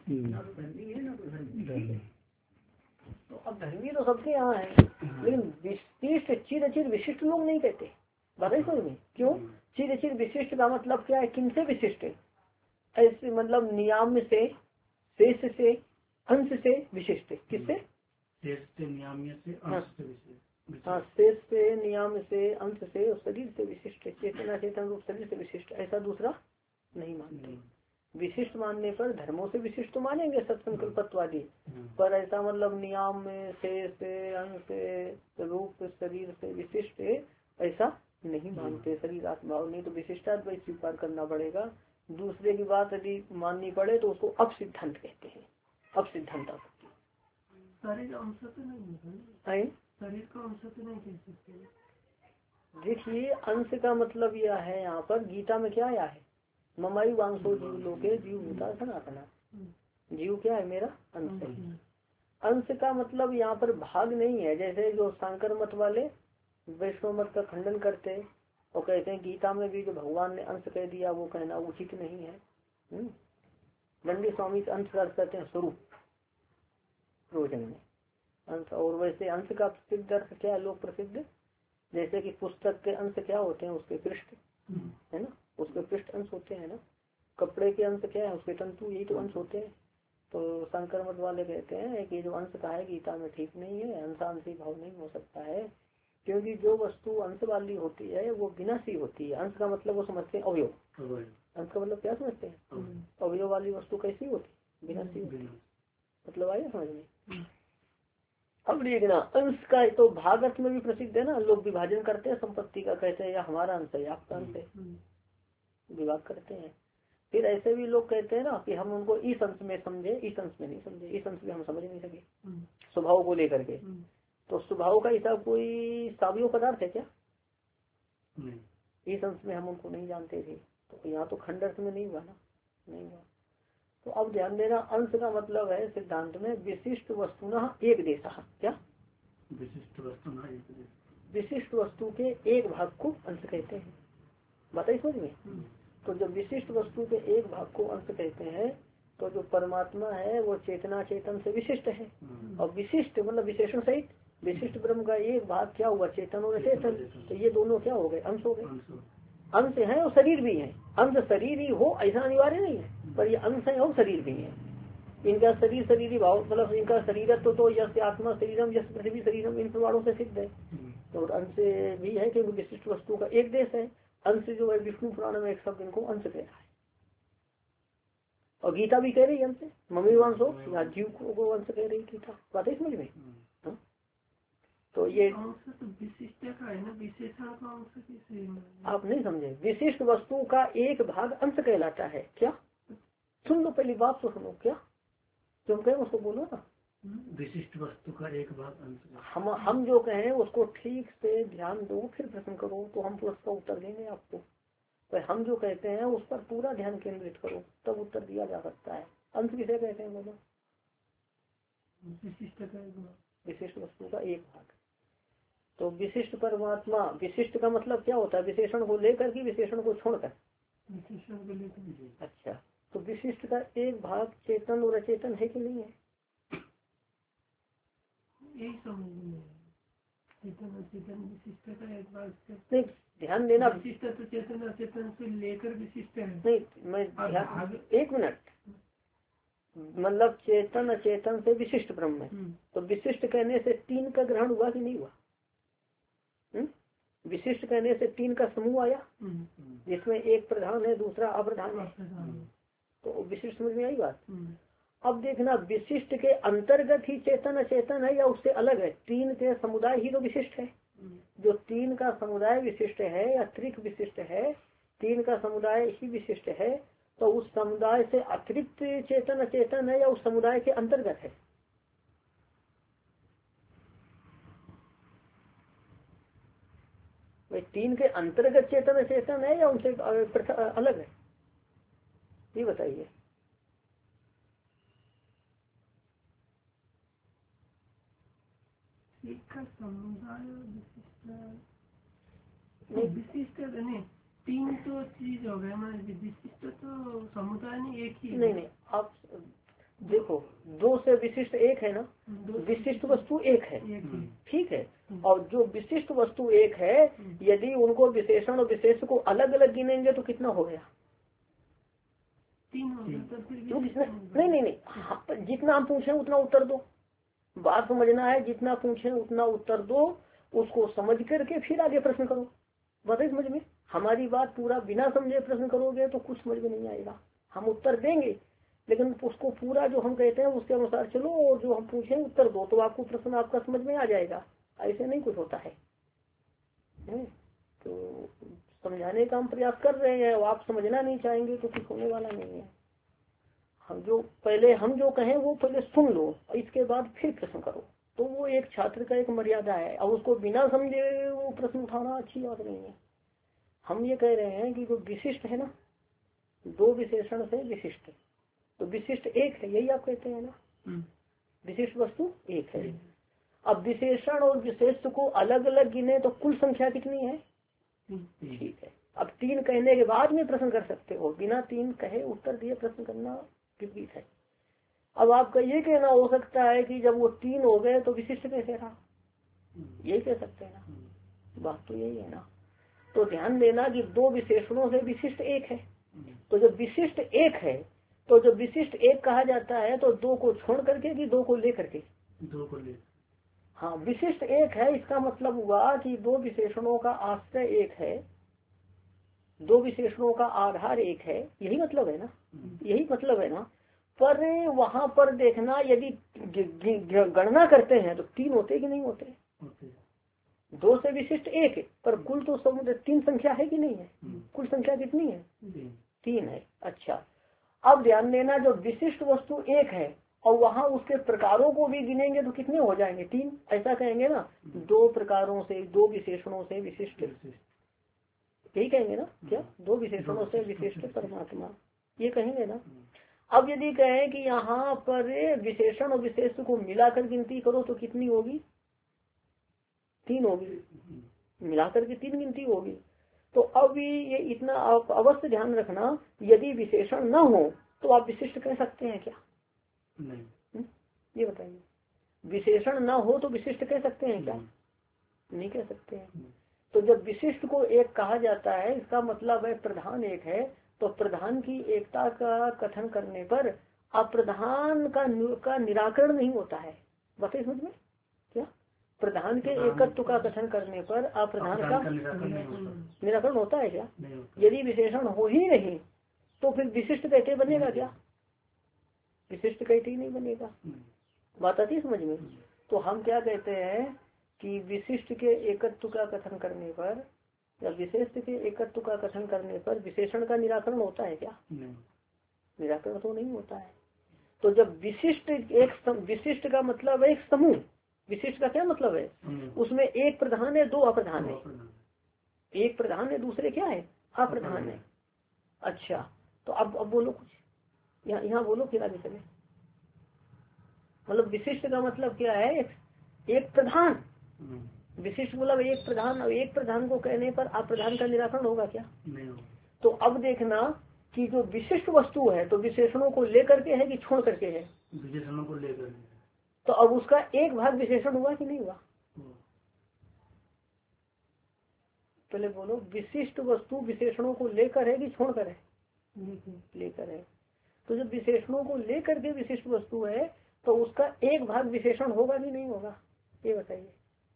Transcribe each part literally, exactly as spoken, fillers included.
ना तो धर्मी है ना तो धर्मी। तो अब धर्मी तो सबके यहाँ है, लेकिन विशिष्ट चिर चिर विशिष्ट लोग नहीं कहते। बताइए समझ में क्यों? चिर चिर विशिष्ट का मतलब क्या है? किनसे विशिष्ट है? ऐसे मतलब नियाम से, शेष से, अंश से विशिष्ट। किससे? शेष से, नियाम्य से, अंश से विशिष्ट। हाँ, शेष से, नियाम से, अंश से और शरीर से विशिष्ट। चेतना चेतन रूप शरीर से विशिष्ट, ऐसा दूसरा नहीं मानते। विशिष्ट मानने पर धर्मों से विशिष्ट तो मानेंगे सत्संकल्पत्वादी, पर ऐसा मतलब नियाम में, शेष से, अंश से, रूप शरीर से विशिष्ट ऐसा नहीं मानते। शरीर आत्मा नहीं तो विशिष्टाद्वैत स्वीकार करना पड़ेगा। दूसरे की बात यदि माननी पड़े तो उसको अपसिद्धांत कहते हैं। अपसिद्धांत शरीर का अंश तो नहीं है, शरीर का अंश तो नहीं कह सकते। देखिए अंश का मतलब यह है, यहाँ पर गीता में क्या आया है? ममाई वांशो जीव लोके जीव भूता सनातना। जीव क्या है? मेरा अंश है। अंश का मतलब यहाँ पर भाग नहीं है। जैसे जो शांकर मत वाले वैष्णव मत का खंडन करते और कहते हैं गीता में भी जो भगवान ने अंश कह दिया वो कहना उचित नहीं है। दंडी स्वामी से अंश करते हैं स्वरूप प्रयोजन में अंश। और वैसे अंश का प्रसिद्ध अर्थ क्या है? लोक प्रसिद्ध, जैसे कि पुस्तक के अंश क्या होते हैं? उसके पृष्ठ है ना, उसके पृष्ठ अंश होते हैं ना। कपड़े के अंश क्या है? उसके तंतु, यही तो अंश होते हैं। तो शंकर मत वाले कहते हैं कि जो अंश का है गीता में ठीक नहीं है, अंशांशी भाव नहीं हो सकता है, क्योंकि जो वस्तु अंश वाली होती है वो विनाशी होती है। अंश का मतलब वो समझते हैं अवयव। अंश का मतलब क्या समझते हैं? अवयव वाली वस्तु कैसी होती? विनाशी होती। मतलब आया समझ में? अब देखना अंश का तो भाग अर्थ में भी प्रसिद्ध है ना। लोग विभाजन करते हैं संपत्ति का, कहते हैं या हमारा अंश है या आपका अंश है, विभाग करते हैं। फिर ऐसे भी लोग कहते हैं ना कि हम उनको इस अंश में समझे, इस अंश में नहीं समझे, इस अंश में हम समझ नहीं सके स्वभाव को लेकर के। तो स्वभाव का हिसाब कोई सावयव पदार्थ है क्या? इस अंश में हम उनको नहीं जानते थे। तो यहाँ तो खंड अर्थ में नहीं हुआ ना, नहीं हुआ। तो अब ध्यान देना अंश का मतलब है सिद्धांत में विशिष्ट वस्तुना एक देशा। क्या? विशिष्ट वस्तु विशिष्ट वस्तु के एक भाग को अंश कहते हैं। बताइए समझ में? तो जब विशिष्ट वस्तु के एक भाग को अंश कहते हैं तो जो परमात्मा है वो चेतना चेतन से विशिष्ट है। और विशिष्ट मतलब विशेषण सहित विशिष्ट ब्रह्म का एक भाग क्या हुआ? चेतन और चेतन। तो ये दोनों क्या हो गए? अंश हो गए। अंश है और शरीर भी है। अंश शरीर ही हो ऐसा अनिवार्य नहीं है, पर ये अंश है और शरीर भी है। इनका शरीर शरीरी भाव मतलब इनका शरीर तो, तो यश आत्मा शरीरम यश पृथ्वी शरीरम इन प्रमाणों से सिद्ध है। तो अंश भी है कि विशिष्ट वस्तु का एक देश है। अंश जो है विष्णु पुराण में एक शब्द इनको अंश कह रहा है और गीता भी कह रही है अंश। मम्मी वंशो या जीव को अंश कह रही गीता। बात है समझ में? हाँ? तो ये विशिष्ट का है ना, विशेषण का अंश किसे आप नहीं समझे। विशिष्ट वस्तु का एक भाग अंश कहलाता है। क्या? सुन लो पहली बात तो सुनो। क्या तुम कहे उसको बोलो ना। विशिष्ट वस्तु का एक भाग अंश। हम हम जो कहें उसको ठीक से ध्यान दो, फिर प्रश्न करो तो हम तो उसका उत्तर देंगे आपको। पर हम जो कहते हैं उस पर पूरा ध्यान केंद्रित करो तब उत्तर दिया जा सकता है। अंश किसे कहते हैं बोलो? विशिष्ट का विशिष्ट वस्तु का एक भाग। तो विशिष्ट परमात्मा, विशिष्ट का मतलब क्या होता है? विशेषण को लेकर कि विशेषण को छोड़कर? विशेषण को लेकर। अच्छा, तो विशिष्ट का एक भाग चेतन और अचेतन है कि नहीं है? यही समझ चेतन अचेतन विशिष्ट का एक भाग। नहीं ध्यान देना, विशिष्ट तो चेतन अचेतन से लेकर विशिष्ट है। नहीं मैं ध्यान एक मिनट मतलब चेतन अचेतन से विशिष्ट ब्रह्म है। तो विशिष्ट कहने से तीन का ग्रहण हुआ कि नहीं हुआ? हुँ? विशिष्ट कहने से तीन का समूह आया जिसमें एक प्रधान है दूसरा अप्रधान है। तो विशिष्ट समझ में आई बात? अब देखना विशिष्ट के अंतर्गत ही चेतन अचेतन है या उससे अलग है? तीन के समुदाय ही तो विशिष्ट है। जो तीन का समुदाय विशिष्ट है या त्रिक विशिष्ट है, तीन का समुदाय ही विशिष्ट है, तो उस समुदाय से अतिरिक्त चेतन अचेतन है या उस समुदाय के अंतर्गत है? भाई तीन के अंतर्गत चेतन अचेतन है या उनसे अलग है? ये बताइए। विशिष्ट नहीं, तीन तो चीज हो गए ना, विशिष्ट तो समुदाय नहीं एक ही। नहीं नहीं, आप दो से विशिष्ट एक है ना, विशिष्ट वस्तु एक है, ठीक है। और जो विशिष्ट वस्तु एक है, यदि उनको विशेषण और विशेष को अलग अलग गिनेंगे तो कितना हो गया? तीन हो गया। तो फिर क्यों कितना? नहीं नहीं नहीं हाँ, जितना हम पूछे उतना उत्तर दो। बात समझना है, जितना पूछे उतना उत्तर दो, उसको समझ करके फिर आगे प्रश्न करो। बताइए समझ में। हमारी बात पूरा बिना समझे प्रश्न करोगे तो कुछ समझ में नहीं आएगा। हम उत्तर देंगे लेकिन उसको पूरा जो हम कहते हैं उसके अनुसार चलो, और जो हम पूछे उत्तर दो, तो आपको प्रश्न आपका समझ में आ जाएगा। ऐसे नहीं कुछ होता है, है? तो समझाने का हम प्रयास कर रहे हैं, और आप समझना नहीं चाहेंगे तो कुछ होने वाला नहीं है। हम जो पहले हम जो कहें वो पहले सुन लो, और इसके बाद फिर प्रश्न करो। तो वो एक छात्र का एक मर्यादा है, और उसको बिना समझे वो प्रश्न उठाना अच्छी बात नहीं है। हम ये कह रहे हैं कि जो विशिष्ट है ना, दो विशेषण से विशिष्ट, तो विशिष्ट एक है, यही आप कहते हैं ना, विशिष्ट वस्तु एक है। अब विशेषण और विशेष को अलग अलग गिने तो कुल संख्या कितनी है? ठीक है। अब तीन कहने के बाद में प्रश्न कर सकते हो, बिना तीन कहे उत्तर दिए प्रश्न करना विपरीत है। अब आपका ये कहना हो सकता है कि जब वो तीन हो गए तो विशिष्ट कैसे रहा, यही कह सकते हैं ना। बात तो यही है ना। तो ध्यान देना कि दो विशेषणों से विशिष्ट एक है। तो जब विशिष्ट एक है, तो जब विशिष्ट एक कहा जाता है तो दो को छोड़ करके कि दो को लेकर के? दो को ले। हाँ, विशिष्ट एक है, इसका मतलब हुआ कि दो विशेषणों का आश्रय एक है, दो विशेषणों का आधार एक है, यही मतलब है ना, यही मतलब है ना। पर वहाँ पर देखना, यदि गणना करते हैं तो तीन होते कि नहीं होते? दो से विशिष्ट एक, पर कुल तो समुद्र तीन संख्या है कि नहीं है? कुल संख्या कितनी है? तीन है। अच्छा, अब ध्यान देना, जो विशिष्ट वस्तु एक है और वहाँ उसके प्रकारों को भी गिनेंगे तो कितने हो जाएंगे? तीन। ऐसा कहेंगे ना, दो प्रकारों से, दो विशेषणों से विशिष्ट, यही कहेंगे ना क्या? दो विशेषणों से विशिष्ट परमात्मा, ये कहेंगे ना। अब यदि कहें कि यहाँ पर विशेषण और विशेष को मिलाकर गिनती करो तो कितनी होगी? तीन होगी, मिलाकर के तीन गिनती होगी। तो अब ये इतना आप अवश्य ध्यान रखना, यदि विशेषण न हो तो आप विशिष्ट कह सकते हैं क्या? नहीं। ये बताइए, विशेषण न हो तो विशिष्ट कह सकते हैं क्या? नहीं कह सकते हैं। तो जब विशिष्ट को एक कहा जाता है, इसका मतलब है प्रधान एक है, तो प्रधान की एकता का कथन करने पर अप्रधान का का निराकरण नहीं होता है। बताइए समझ में क्या? प्रधान के एकत्व का कथन करने पर अप्रधान का निराकरण होता है क्या? यदि विशेषण हो ही नहीं तो फिर विशिष्ट कैसे बनेगा क्या? विशिष्ट कैसे ही नहीं बनेगा। बात आती समझ में। तो हम क्या कहते हैं कि विशिष्ट के एकत्व का कथन करने पर या विशेष के एकत्व का कथन करने पर विशेषण का निराकरण होता है क्या? निराकरण तो नहीं होता है। तो जब विशिष्ट एक विशिष्ट का मतलब है एक समूह, विशिष्ट का क्या मतलब है? उसमें एक प्रधान है, दो अप्रधान है। एक प्रधान है, दूसरे क्या है? अप्रधान है। अच्छा, तो अब अब बोलो कुछ, यहाँ यहाँ बोलो फिर आगे चले। मतलब विशिष्ट का मतलब क्या है? एक, एक प्रधान। विशिष्ट मतलब एक प्रधान, और एक प्रधान को कहने पर अप्रधान का निराकरण होगा क्या? नहीं। तो अब देखना कि जो विशिष्ट वस्तु है तो विशेषणों को लेकर के है कि छोड़ करके है? विशेषणों को लेकर। तो अब उसका एक भाग विशेषण हुआ कि नहीं हुआ? पहले बोलो, विशिष्ट वस्तु विशेषणों को लेकर है कि छोड़कर है? लेकर है। तो जब विशेषणों को लेकर के विशिष्ट वस्तु है तो उसका एक भाग विशेषण होगा कि नहीं होगा? ये बताइए।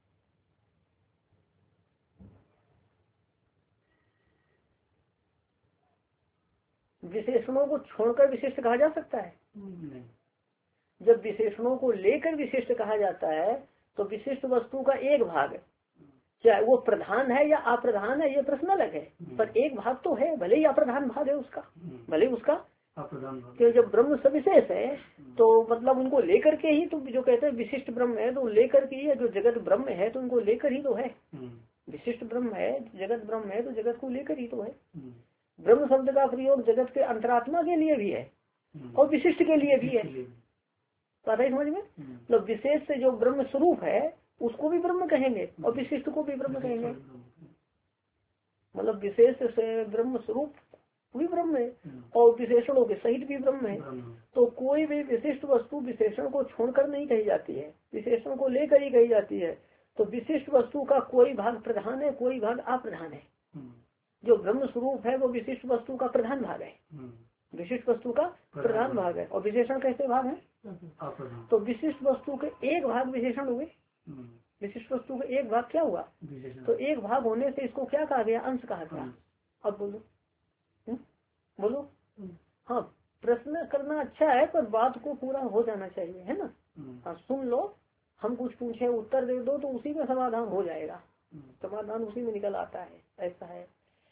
विशेषणों को छोड़कर विशिष्ट कहा जा सकता है? नहीं। जब विशेषणों को लेकर विशिष्ट कहा जाता है तो विशिष्ट वस्तु का एक भाग, चाहे वो प्रधान है या अप्रधान है, ये प्रश्न अलग है, पर एक भाग तो है, भले ही अप्रधान भाग है उसका, भले ही उसका अप्रधान भाग। तो जब ब्रह्म सविशेष है तो मतलब उनको लेकर के ही, तो जो कहते हैं विशिष्ट ब्रह्म है तो लेकर के ही, जो जगत ब्रह्म है तो उनको लेकर ही तो है। विशिष्ट ब्रह्म है, जगत ब्रह्म है तो जगत को लेकर ही तो है। ब्रह्म शब्द का प्रयोग जगत के अंतरात्मा के लिए भी है और विशिष्ट के लिए भी है। पता है समझ में? मतलब विशेष से जो ब्रह्म स्वरूप है उसको भी ब्रह्म कहेंगे और विशिष्ट को भी ब्रह्म कहेंगे। मतलब विशेष से ब्रह्म स्वरूप भी ब्रह्म है, और विशेषणों के सहित भी ब्रह्म है। तो कोई भी विशिष्ट वस्तु विशेषण को छोड़कर नहीं कही जाती है, विशेषण को लेकर ही कही जाती है। तो विशिष्ट वस्तु का कोई भाग प्रधान है, कोई भाग अप्रधान है। जो ब्रह्म स्वरूप है वो विशिष्ट वस्तु का प्रधान भाग है, विशिष्ट वस्तु का प्रधान भाग है। और विशेषण कैसे भाग है? तो विशिष्ट वस्तु के एक भाग विशेषण हुए, विशिष्ट वस्तु का एक भाग क्या हुआ? तो एक भाग होने से इसको क्या कहा गया? अंश कहा गया। अब बोलो हुँ? बोलो। हाँ, प्रश्न करना अच्छा है पर बात को पूरा हो जाना चाहिए, है ना। हाँ, सुन लो, हम कुछ पूछे उत्तर दे दो तो उसी में समाधान हो जाएगा, समाधान उसी में निकल आता है, ऐसा है।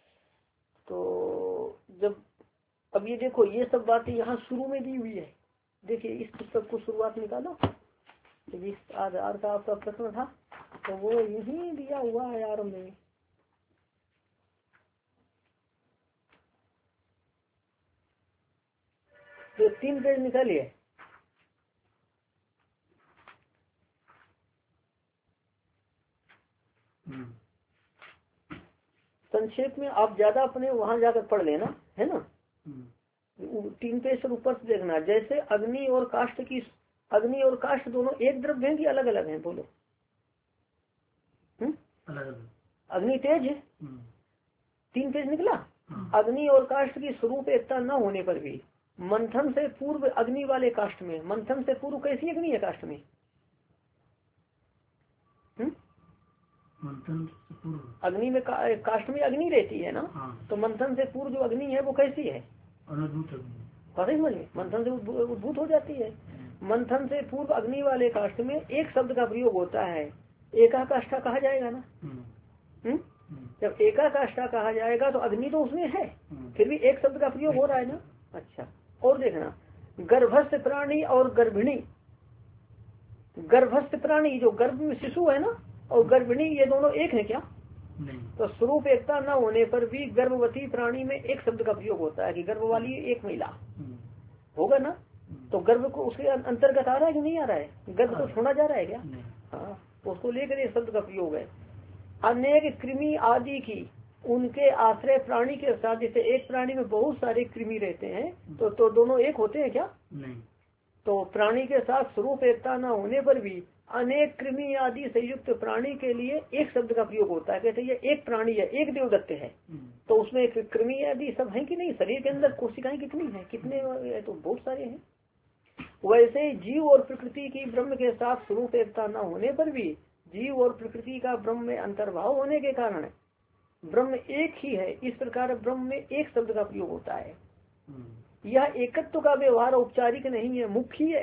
तो जब अब ये देखो, ये सब बातें यहाँ शुरू में दी हुई है। देखिए इस पुस्तक को शुरुआत निकालो, जिस आधार का आपका प्रश्न था तो वो यही दिया हुआ है आरम्भ में। तो तीन पेज निकालिए। संक्षेप में आप ज्यादा अपने वहां जाकर पढ़ लेना, है ना। तीन पेज से ऊपर से देखना। जैसे अग्नि और काष्ठ की, अग्नि और काष्ठ दोनों एक द्रव्य हैं कि अलग अलग हैं? बोलो। हम्म अग्नि तेज है, तीन पेज निकला। अग्नि और काष्ठ की स्वरूप एकता न होने पर भी मंथन से पूर्व अग्नि वाले काष्ठ में, मंथन से पूर्व कैसी अग्नि है काष्ठ में? हम्म मंथन से पूर्व अग्नि में का, काष्ठ में अग्नि रहती है ना। हाँ। तो मंथन से पूर्व जो अग्नि है वो कैसी है? अनुभूत अग्नि। पता समझ में, मंथन से उद्भूत हो जाती है। मंथन से पूर्व अग्नि वाले काष्ठ में एक शब्द का प्रयोग होता है, एका काष्ठा कहा जाएगा ना। हम्म जब एका काष्ठा कहा जाएगा तो अग्नि तो उसमें है, फिर भी एक शब्द का प्रयोग हो रहा है ना। अच्छा, और देखना, गर्भस्थ प्राणी और गर्भिणी, गर्भस्थ प्राणी जो गर्भ में शिशु है ना, और गर्भिणी, ये दोनों एक है क्या? नहीं। तो स्वरूप एकता न होने पर भी गर्भवती प्राणी में एक शब्द का प्रयोग होता है कि गर्भ वाली एक महिला होगा ना। तो गर्भ को उसके अंतर्गत आ रहा है कि नहीं आ रहा है? गर्भ को छोड़ा जा रहा है क्या? हाँ, उसको लेकर एक शब्द का प्रयोग है। अनेक कृमि आदि की उनके आश्रय प्राणी के साथ, जैसे एक प्राणी में बहुत सारे कृमि रहते हैं तो तो दोनों एक होते हैं क्या? नहीं। तो प्राणी के साथ स्वरूप एकता न होने पर भी अनेक कृमि आदि संयुक्त प्राणी के लिए एक शब्द का प्रयोग होता है। कहते ये एक प्राणी है, एक देवदत्त है, तो उसमें कृमि आदि सब है कि नहीं? शरीर के अंदर कोशिकाएं कितनी है? कितने है? तो बहुत सारे हैं। वैसे जीव और प्रकृति की ब्रह्म के साथ स्वरूप एकता न होने पर भी जीव और प्रकृति का ब्रह्म में अंतर्भाव होने के कारण ब्रह्म एक ही है, इस प्रकार ब्रह्म में एक शब्द का प्रयोग होता है। यह एकत्व का व्यवहार औपचारिक नहीं है, मुख्य है।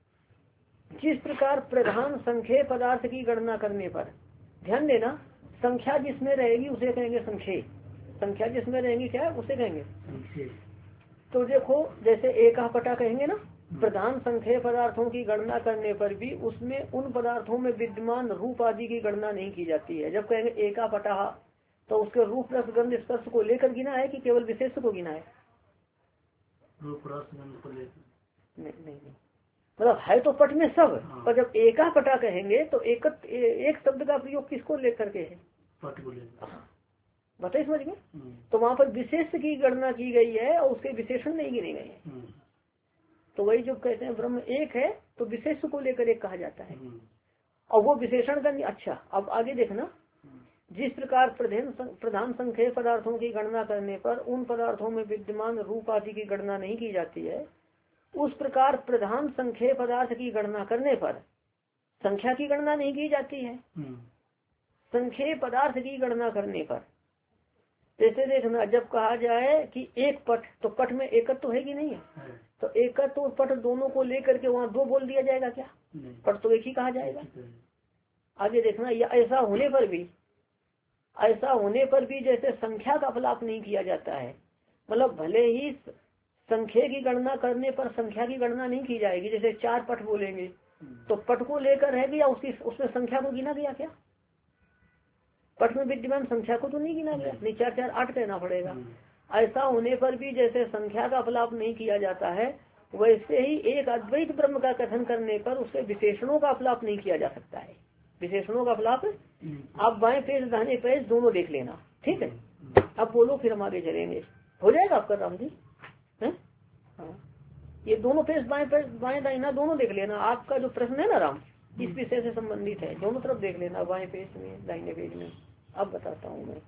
जिस प्रकार प्रधान संख्या पदार्थ की गणना करने पर, ध्यान देना, संख्या जिसमें रहेगी उसे कहेंगे संख्या, संख्या जिसमें रहेंगी क्या उसे कहेंगे। तो देखो, जैसे एका पटा कहेंगे ना, प्रधान संख्या पदार्थों की गणना करने पर भी उसमें उन पदार्थों में विद्यमान रूप आदि की गणना नहीं की जाती है। जब कहेंगे एका पटा तो उसके रूप रस गंध स्पर्श को लेकर गिना है कि केवल विशेष को गिना है? रूप रस गंध को लेकर नहीं, नहीं नहीं मतलब है तो पट में सब। हाँ। पर जब एका पटा कहेंगे तो एक एक शब्द का प्रयोग किसको लेकर के है? पट को लेकर। हाँ। बताइए समझ में। तो वहाँ पर विशेष की गणना की गई है और उसके विशेषण नहीं गिने गए हैं। तो वही जो कहते हैं ब्रह्म एक है तो विशेष को लेकर एक कहा जाता है, और वो विशेषण का नहीं। अच्छा, अब आगे देखना, जिस प्रकार प्रधान प्रधान संख्या पदार्थों की गणना करने पर उन पदार्थों में विद्यमान रूप आदि की गणना नहीं की जाती है, उस प्रकार प्रधान संख्या पदार्थ की गणना करने पर संख्या की गणना नहीं की जाती है। संख्या पदार्थ की गणना करने पर जैसे देखना, जब कहा जाए कि एक पट, तो पट में एकत्व तो है कि नहीं है? तो एकत्व तो पट दोनों को लेकर के वहाँ दो बोल दिया जाएगा क्या? पट तो एक ही कहा जाएगा। आगे देखना, या ऐसा होने पर भी, ऐसा होने पर भी जैसे संख्या का अपलाप नहीं किया जाता है, मतलब भले ही संख्या की गणना करने पर संख्या की गणना नहीं की जाएगी। जैसे चार पट बोलेंगे तो पट को लेकर है या उसकी उसमें संख्या को गिना गया क्या? पट में विद्यमान संख्या को तो नहीं गिना गया, नहीं, चार चार आठ कहना पड़ेगा। ऐसा होने पर भी जैसे संख्या का अपलाप नहीं किया जाता है, वैसे ही एक अद्वैत ब्रह्म का कथन करने पर उसके विशेषणों का अपलाप नहीं किया जा सकता है। विशेषणों का अपलाप आप बाएं पेज दाहिने पेज दोनों देख लेना, ठीक है। अब बोलो, फिर हम आगे चलेंगे। हो जाएगा आपका राम जी है। हाँ ये दोनों पेज बाएं पेज बाएं दाहिना दोनों देख लेना। आपका जो प्रश्न है ना राम इस विषय से संबंधित है, दोनों तरफ देख लेना, बाएं पेज में दाहिने पेज में। अब बताता हूँ मैं।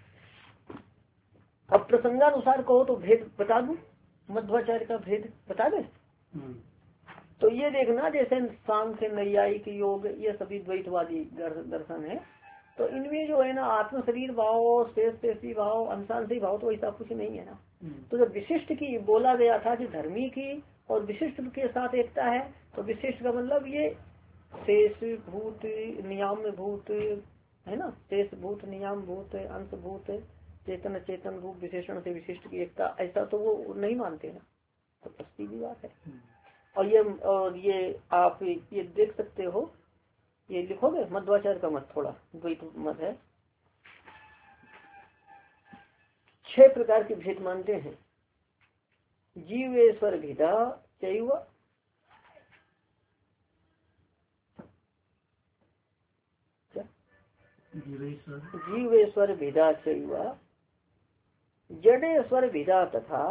अब प्रसंगानुसार कहो तो भेद बता दूं, मध्वाचार्य का भेद बता दे। तो ये देखना जैसे सांख्य नैयायिक योग ये सभी द्वैतवादी दर्शन है, तो इनमें जो है ना आत्म शरीर भाव, शेष शेषी भाव, अंशांशी भाव तो ऐसा कुछ नहीं है ना। तो जब विशिष्ट की बोला गया था कि धर्मी की और विशिष्ट के साथ एकता है, तो विशिष्ट का मतलब ये शेष भूत नियाम भूत है ना, शेष भूत नियाम भूत अंश भूत चेतन चेतन रूप विशेषण से विशिष्ट की एकता, ऐसा तो वो नहीं मानते ना, तो प्रश्न की बात है। और ये और ये आप ये देख सकते हो, ये लिखोगे मध्वाचार्य का मत थोड़ा द्वैत मत है। छह प्रकार के भेद मानते हैं। जीवेश्वर भेदा चैव जीवेश्वर भेदा चैव जडेश्वर भेदा तथा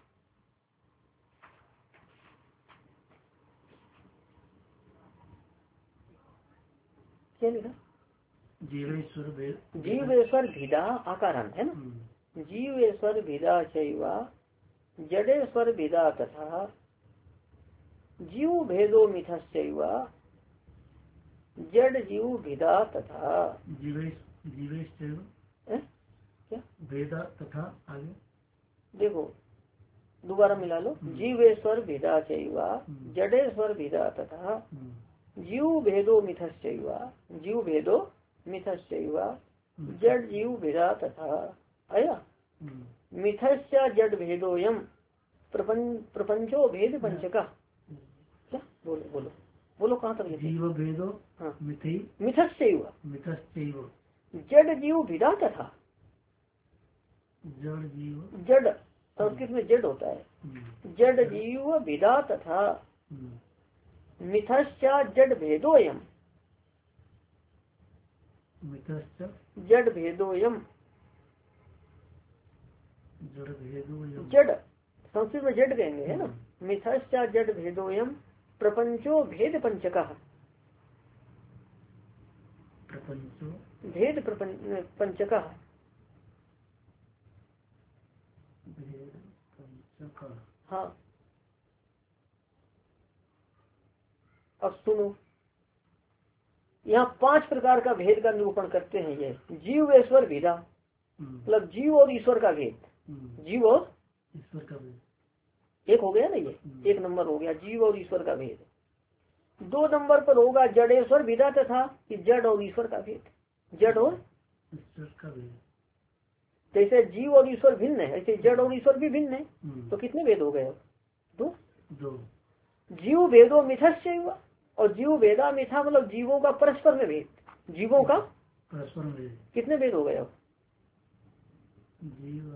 क्या लिखा जीवेश्वर जीवेश्वर भेदा आकारान है ना, जीवेश्वर भेदा चैव जडेश्वर भेदा तथा जीव भेदो मिथश्चैव जड जीव भेदा तथा जीवेश जीवेश क्या भेदा तथा आगे देखो दोबारा मिला लो। जीवेश्वर भेदा चैव जडेश्वर भेदा तथा जीव भेदो मिथश्चैव जीव भेदो मिथश्चैव जड जीव भेदा तथा आया मिथश्च जड भेदोयम प्रपंचो भेद पंचका। क्या बोलो बोलो बोलो कहाँ तक लिखे? जीव भेदो हाँ मिथि मिथश्चैव मिथश्चैव जड जीव भेदा तथा जड़ जीव जड संस्कृत में जड होता है, जड जीव भेदा तथा मिथश्च जड भेदोयम मिथश्च जड भेदोयम जड़ भेदोयम जड संस्कृत में जड कहेंगे है ना। मिथश्च जड भेदोयम प्रपंचो भेद पंचका प्रपंचो भेद पंचका भेद पंचका। हाँ अब सुनो, यहाँ पांच प्रकार का भेद का निरूपण करते हैं ये। जीव ईश्वर भेदा मतलब जीव और ईश्वर का भेद, जीव और ईश्वर का भेद एक हो गया ना, ये एक नंबर हो गया जीव और ईश्वर का भेद। दो नंबर पर होगा जडेश्वर भेदा तथा कि जड़ और ईश्वर का भेद, जड़ और ईश्वर का भेद। जैसे जीव और ईश्वर भिन्न है ऐसे जड़ और ईश्वर भी भिन्न है, तो कितने भेद हो गए? दो दो जीव भेदो मिथश्चैव और जीव भेदा मिथा मतलब जीवों का परस्पर में भेद, जीवों का परस्पर में भेद। कितने भेद हो गए अब? जीव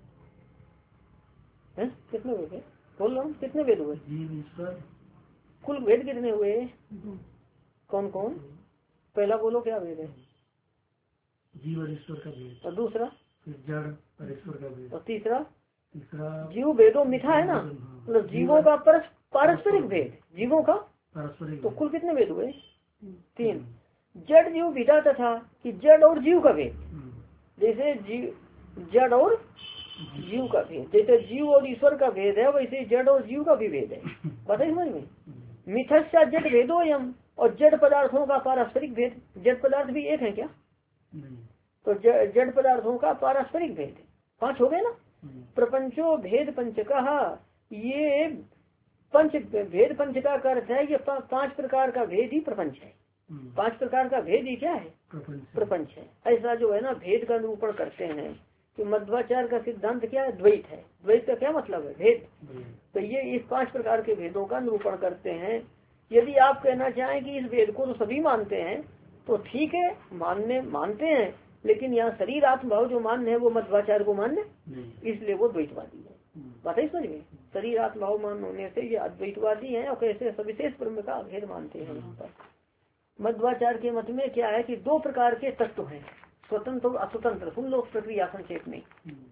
है कितने भेद है बोल रहा हूँ, कितने भेद हुए? जीव ईश्वर कुल भेद कितने हुए? कौन कौन? पहला बोलो क्या भेद है? जीव और ईश्वर का भेद। और दूसरा जड़ और ईश्वर का भेद। और तीसरा तीसरा जीव भेदो मिथा है ना, मतलब जीवों का पारस्परिक भेद, जीवों का पारस्परिक। तो कुल कितने भेद हुए? तीन। जड़ जीव भेदा तथा कि जड़ और जीव का भेद, जैसे जीव जड़ और जीव का भेद, जैसे जीव और ईश्वर का भेद है वैसे जड़ और जीव का भी भेद है। बताइए समझ में। मिथस्या जड़ भेदो यम और जड़ पदार्थों का पारस्परिक भेद, जड़ पदार्थ भी एक है क्या? तो जड़ पदार्थों का पारस्परिक भेद पांच हो गए ना। प्रपंचो भेद पंचका, ये पंच भेद पंचका का अर्थ है ये पांच प्रकार का भेद ही प्रपंच है। पांच प्रकार का भेद ही क्या है? प्रपंच है। ऐसा जो है ना भेद का निरूपण करते हैं कि मध्वाचार्य का सिद्धांत क्या है? द्वैत है। द्वैत का क्या मतलब है? भेद। तो ये इस पांच प्रकार के भेदों का निरूपण करते हैं। यदि आप कहना चाहें कि इस भेद को तो सभी मानते हैं तो ठीक है, मानने मानते हैं, लेकिन यहाँ शरीर आत्मभाव जो मान्य है वो मध्वाचार्य को मान्य, इसलिए वो द्वैतवादी है। बात है समझ में। शरीर आत्मभाव मान होने से ये अद्वैतवादी हैं और कैसे सविशेष ब्रह्म का भेद मानते हैं। यहाँ पर मध्वाचार्य के मत में क्या है कि दो प्रकार के तत्व हैं, स्वतंत्र और अस्वतंत्र। सुन लो प्रक्रिया संक्षेप में।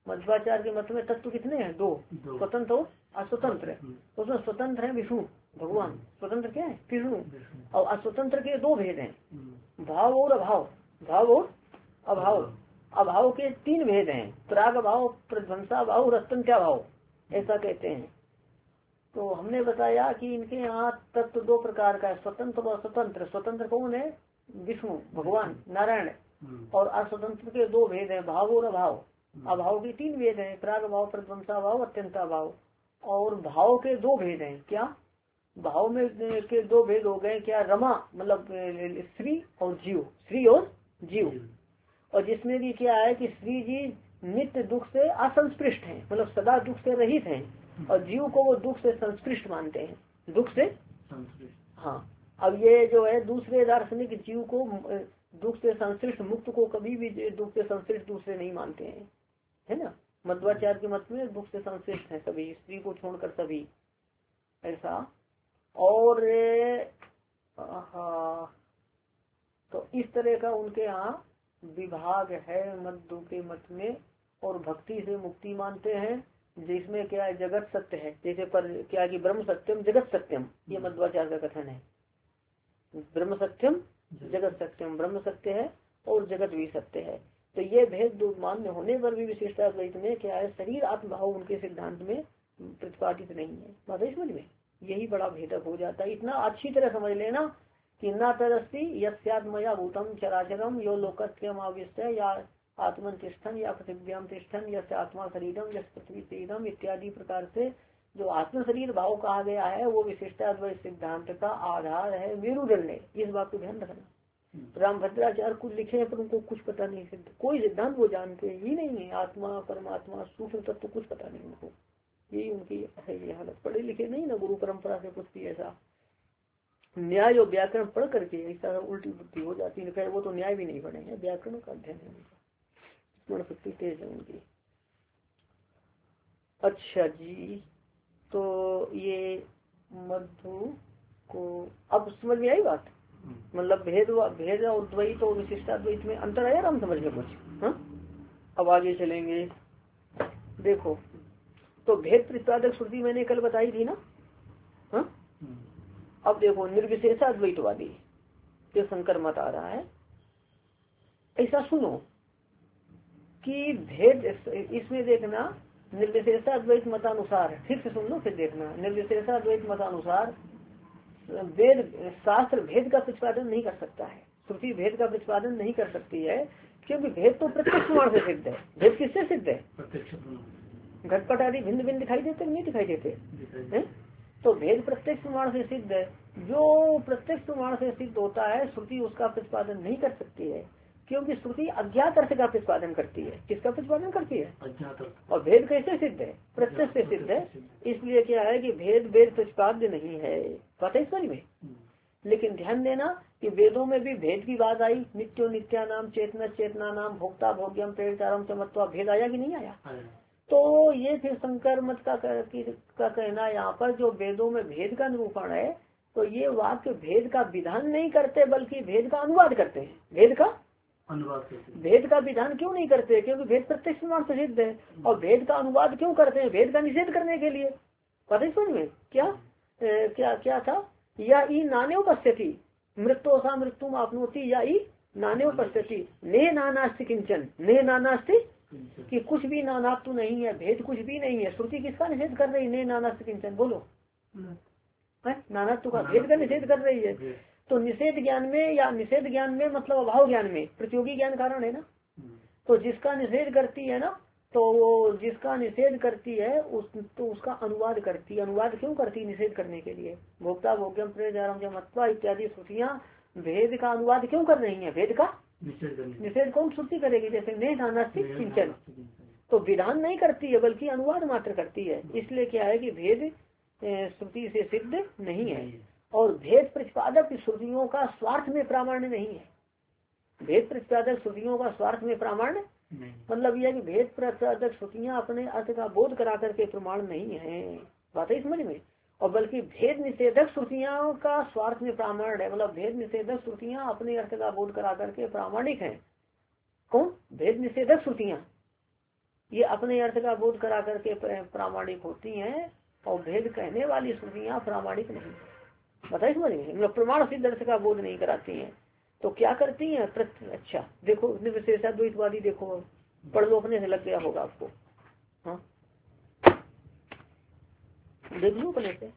मध्वाचार्य के मत में तत्व कितने हैं? दो, स्वतंत्र और अस्वतंत्र। उसमें स्वतंत्र है विष्णु भगवान, स्वतंत्र क्या है? विष्णु। और अस्वतंत्र के दो भेद हैं, भाव और अभाव। भाव और अभाव। अभाव के तीन भेद हैं, प्राग भाव, प्रध्वंसा भाव और अत्यंत्या भाव, ऐसा कहते हैं। तो हमने बताया कि इनके यहाँ तत्व दो प्रकार का है, स्वतंत्र और स्वतंत्र। स्वतंत्र कौन है? विष्णु भगवान नारायण। और अस्वतंत्र के दो भेद हैं, भाव और अभाव। अभाव के तीन भेद हैं, प्राग भाव, प्रध्वंसा भाव, अत्यंता भाव। और भाव के दो भेद हैं, क्या? भाव में के दो भेद हो गए, क्या? रमा मतलब श्री और जीव, श्री और जीव। और जिसमें भी क्या है कि श्री जी नित्य दुख से असंस्पृष्ट हैं, मतलब सदा दुख से रहित हैं, और जीव को वो दुख से संस्पृष्ट मानते हैं, दुख से संस्पृष्ट। हाँ, अब ये जो है दूसरे दार्शनिक जीव को दुख से संश्लिष्ट, मुक्त को कभी भी दुख से संश्लिष्ट दूसरे नहीं मानते हैं, है ना। मध्वाचार्य के मत में दुख से संश्लिष्ट है सभी, स्त्री को छोड़कर सभी, ऐसा। और हाँ, तो इस तरह का उनके यहाँ विभाग है मध्य के मत में। और भक्ति से मुक्ति मानते हैं, जिसमें क्या है? जगत सत्य है, जैसे पर क्या कि ब्रह्म सत्यम जगत सत्यम, ये मध्वाचार्य का कथन है। ब्रह्म सत्यम जगत सत्यम, ब्रह्म सत्य है और जगत भी सत्य है। तो ये भेद मान्य होने पर भी विशिष्टाद्वैत में क्या है? शरीर आत्मभाव उनके सिद्धांत में प्रतिपादित नहीं है। बात है समझ में? यही बड़ा भेदक हो जाता है। इतना अच्छी तरह समझ लेना कि न तदस्ति यस्यात्मया भूतम चराचरम यो लोकत्रयम आविष्टय या आत्मन तिष्ठन या पृथ्व्याम तिष्ठन यस्य आत्मा शरीरम यस पृथ्वी शरीरम इत्यादि प्रकार से जो आत्म शरीर भाव कहा गया है वो विशिष्टाद्वैत सिद्धांत का आधार है, मेरुदंड है। इस बात को ध्यान रखना। रामभद्राचार्य कुछ लिखे हैं पर उनको कुछ पता नहीं, सिद्ध कोई सिद्धांत वो जानते ही नहीं है। आत्मा परमात्मा सूक्ष्म तत्व तो कुछ पता नहीं उनको, यही उनकी है ये हालत। पढ़े लिखे नहीं ना, गुरु परंपरा से कुछ भी ऐसा न्याय और व्याकरण पढ़ करके ऐसा उल्टी बुद्धि हो जाती है। वो तो न्याय भी नहीं पढ़े हैं, व्याकरण का अध्ययन है उनका, स्मरण शक्ति तेज है उनकी। अच्छा जी, तो ये मधु को अब समझ में आई बात? मतलब भेद भेद और द्वैत और विशिष्टाद्वैत में अंतर आया हम समझ में कुछ? हाँ, अब आगे चलेंगे। देखो, तो भेद प्रतिपादक श्रुति मैंने कल बताई थी ना। हाँ, अब देखो निर्विशेषाद्वैतवादी जो शंकर मत आ रहा है, ऐसा सुनो कि भेद इसमें देखना निर्विशेषाद्वैत मतानुसार, ठीक से सुन लो फिर देखना। निर्विशेषाद्वैत मतानुसार वेद शास्त्र भेद का प्रतिपादन नहीं कर सकता है, श्रुति भेद का प्रतिपादन नहीं कर सकती है, क्योंकि भेद तो प्रत्यक्ष प्रमाण से सिद्ध है। भेद किससे सिद्ध है? घटपट आदि भिन्न भिन्न दिखाई देते नहीं दिखाई देते हैं? तो भेद प्रत्यक्ष प्रमाण से सिद्ध है। जो प्रत्यक्ष प्रमाण से सिद्ध होता है श्रुति उसका प्रतिपादन नहीं कर सकती है, क्योंकि श्रुति अज्ञात अर्थ का प्रतिपादन करती है। किसका प्रतिपादन करती है? अज्ञात अर्थ। और भेद कैसे सिद्ध है? प्रत्यक्ष से सिद्ध है। इसलिए क्या है कि भेद वेद प्रतिपाद्य नहीं है, पता है समझ में। लेकिन ध्यान देना कि वेदों में भी भेद की बात आई, नित्यो नित्या नाम चेतना चेतना नाम भोक्ता भोग्यम प्रेरितारम चमत्वा, भेद आया कि नहीं आया? तो ये फिर शंकर मत का, का कहना यहाँ पर जो वेदों में भेद का निरूपण है, तो ये वाक्य भेद का विधान नहीं करते बल्कि भेद का अनुवाद करते हैं। भेद का अनुवाद करते हैं। भेद का विधान क्यों नहीं करते? क्योंकि भेद प्रत्यक्ष प्रमाण से सिद्ध है। और भेद का अनुवाद क्यों करते हैं? भेद का निषेध करने के लिए। पता है समझ में? क्या ए, क्या क्या था? या ई नाने उपस्थिति मृत्यु सा मृत्यु आपनोती, या ई नाने उपस्थिति ने नानास्ति किंचन, ने नानास्ति कि कुछ भी नानात्व नहीं है, भेद कुछ भी नहीं है। श्रुति किसका निषेध कर रही है? ने नानास्ति किंचन, बोलो। नानात्व का, भेद का निषेध कर रही है। तो निषेध ज्ञान में या निषेध ज्ञान में मतलब अभाव ज्ञान में प्रतियोगी ज्ञान कारण है ना। तो जिसका निषेध करती है ना, तो वो जिसका निषेध करती है उस तो उसका अनुवाद करती है। अनुवाद क्यों करती है? निषेध करने के लिए। भोक्ता भोग्यम प्रेरणारम मत्वा इत्यादि श्रुतियाँ भेद का अनुवाद क्यों कर रही है? भेद का निषेध कौन श्रुति करेगी? जैसे ने नानास्ति किंचन, तो विधान नहीं करती है बल्कि अनुवाद मात्र करती है। इसलिए क्या है कि भेद श्रुति से सिद्ध नहीं है। और भेद प्रतिपादक श्रुतियों का स्वार्थ में प्रामाण्य नहीं है। भेद प्रतिपादक श्रुतियों का स्वार्थ में प्रामाण्य मतलब यह कि भेद प्रतिपादक श्रुतियाँ अपने अर्थ का बोध करा करके प्रमाण नहीं है। बात है समझ में? और बल्कि भेद निषेधक श्रुतियों का स्वार्थ में प्रामाण्य है, मतलब भेद निषेधक श्रुतियाँ अपने अर्थ का बोध करा करके प्रामाणिक है। कौन? भेद निषेधक श्रुतियाँ। ये अपने अर्थ का बोध करा करके प्रामाणिक होती हैं, और भेद कहने वाली श्रुतियाँ प्रामाणिक नहीं, बताइए समझ में, मतलब प्रमाण सिद्ध अर्थ का बोध नहीं कराती हैं। तो क्या करती हैं? प्रत्य अच्छा देखो निर्विशेषाद्वैतवादी, देखो पढ़ लो, अपने से लग गया होगा आपको। हाँ देख लो अपने से।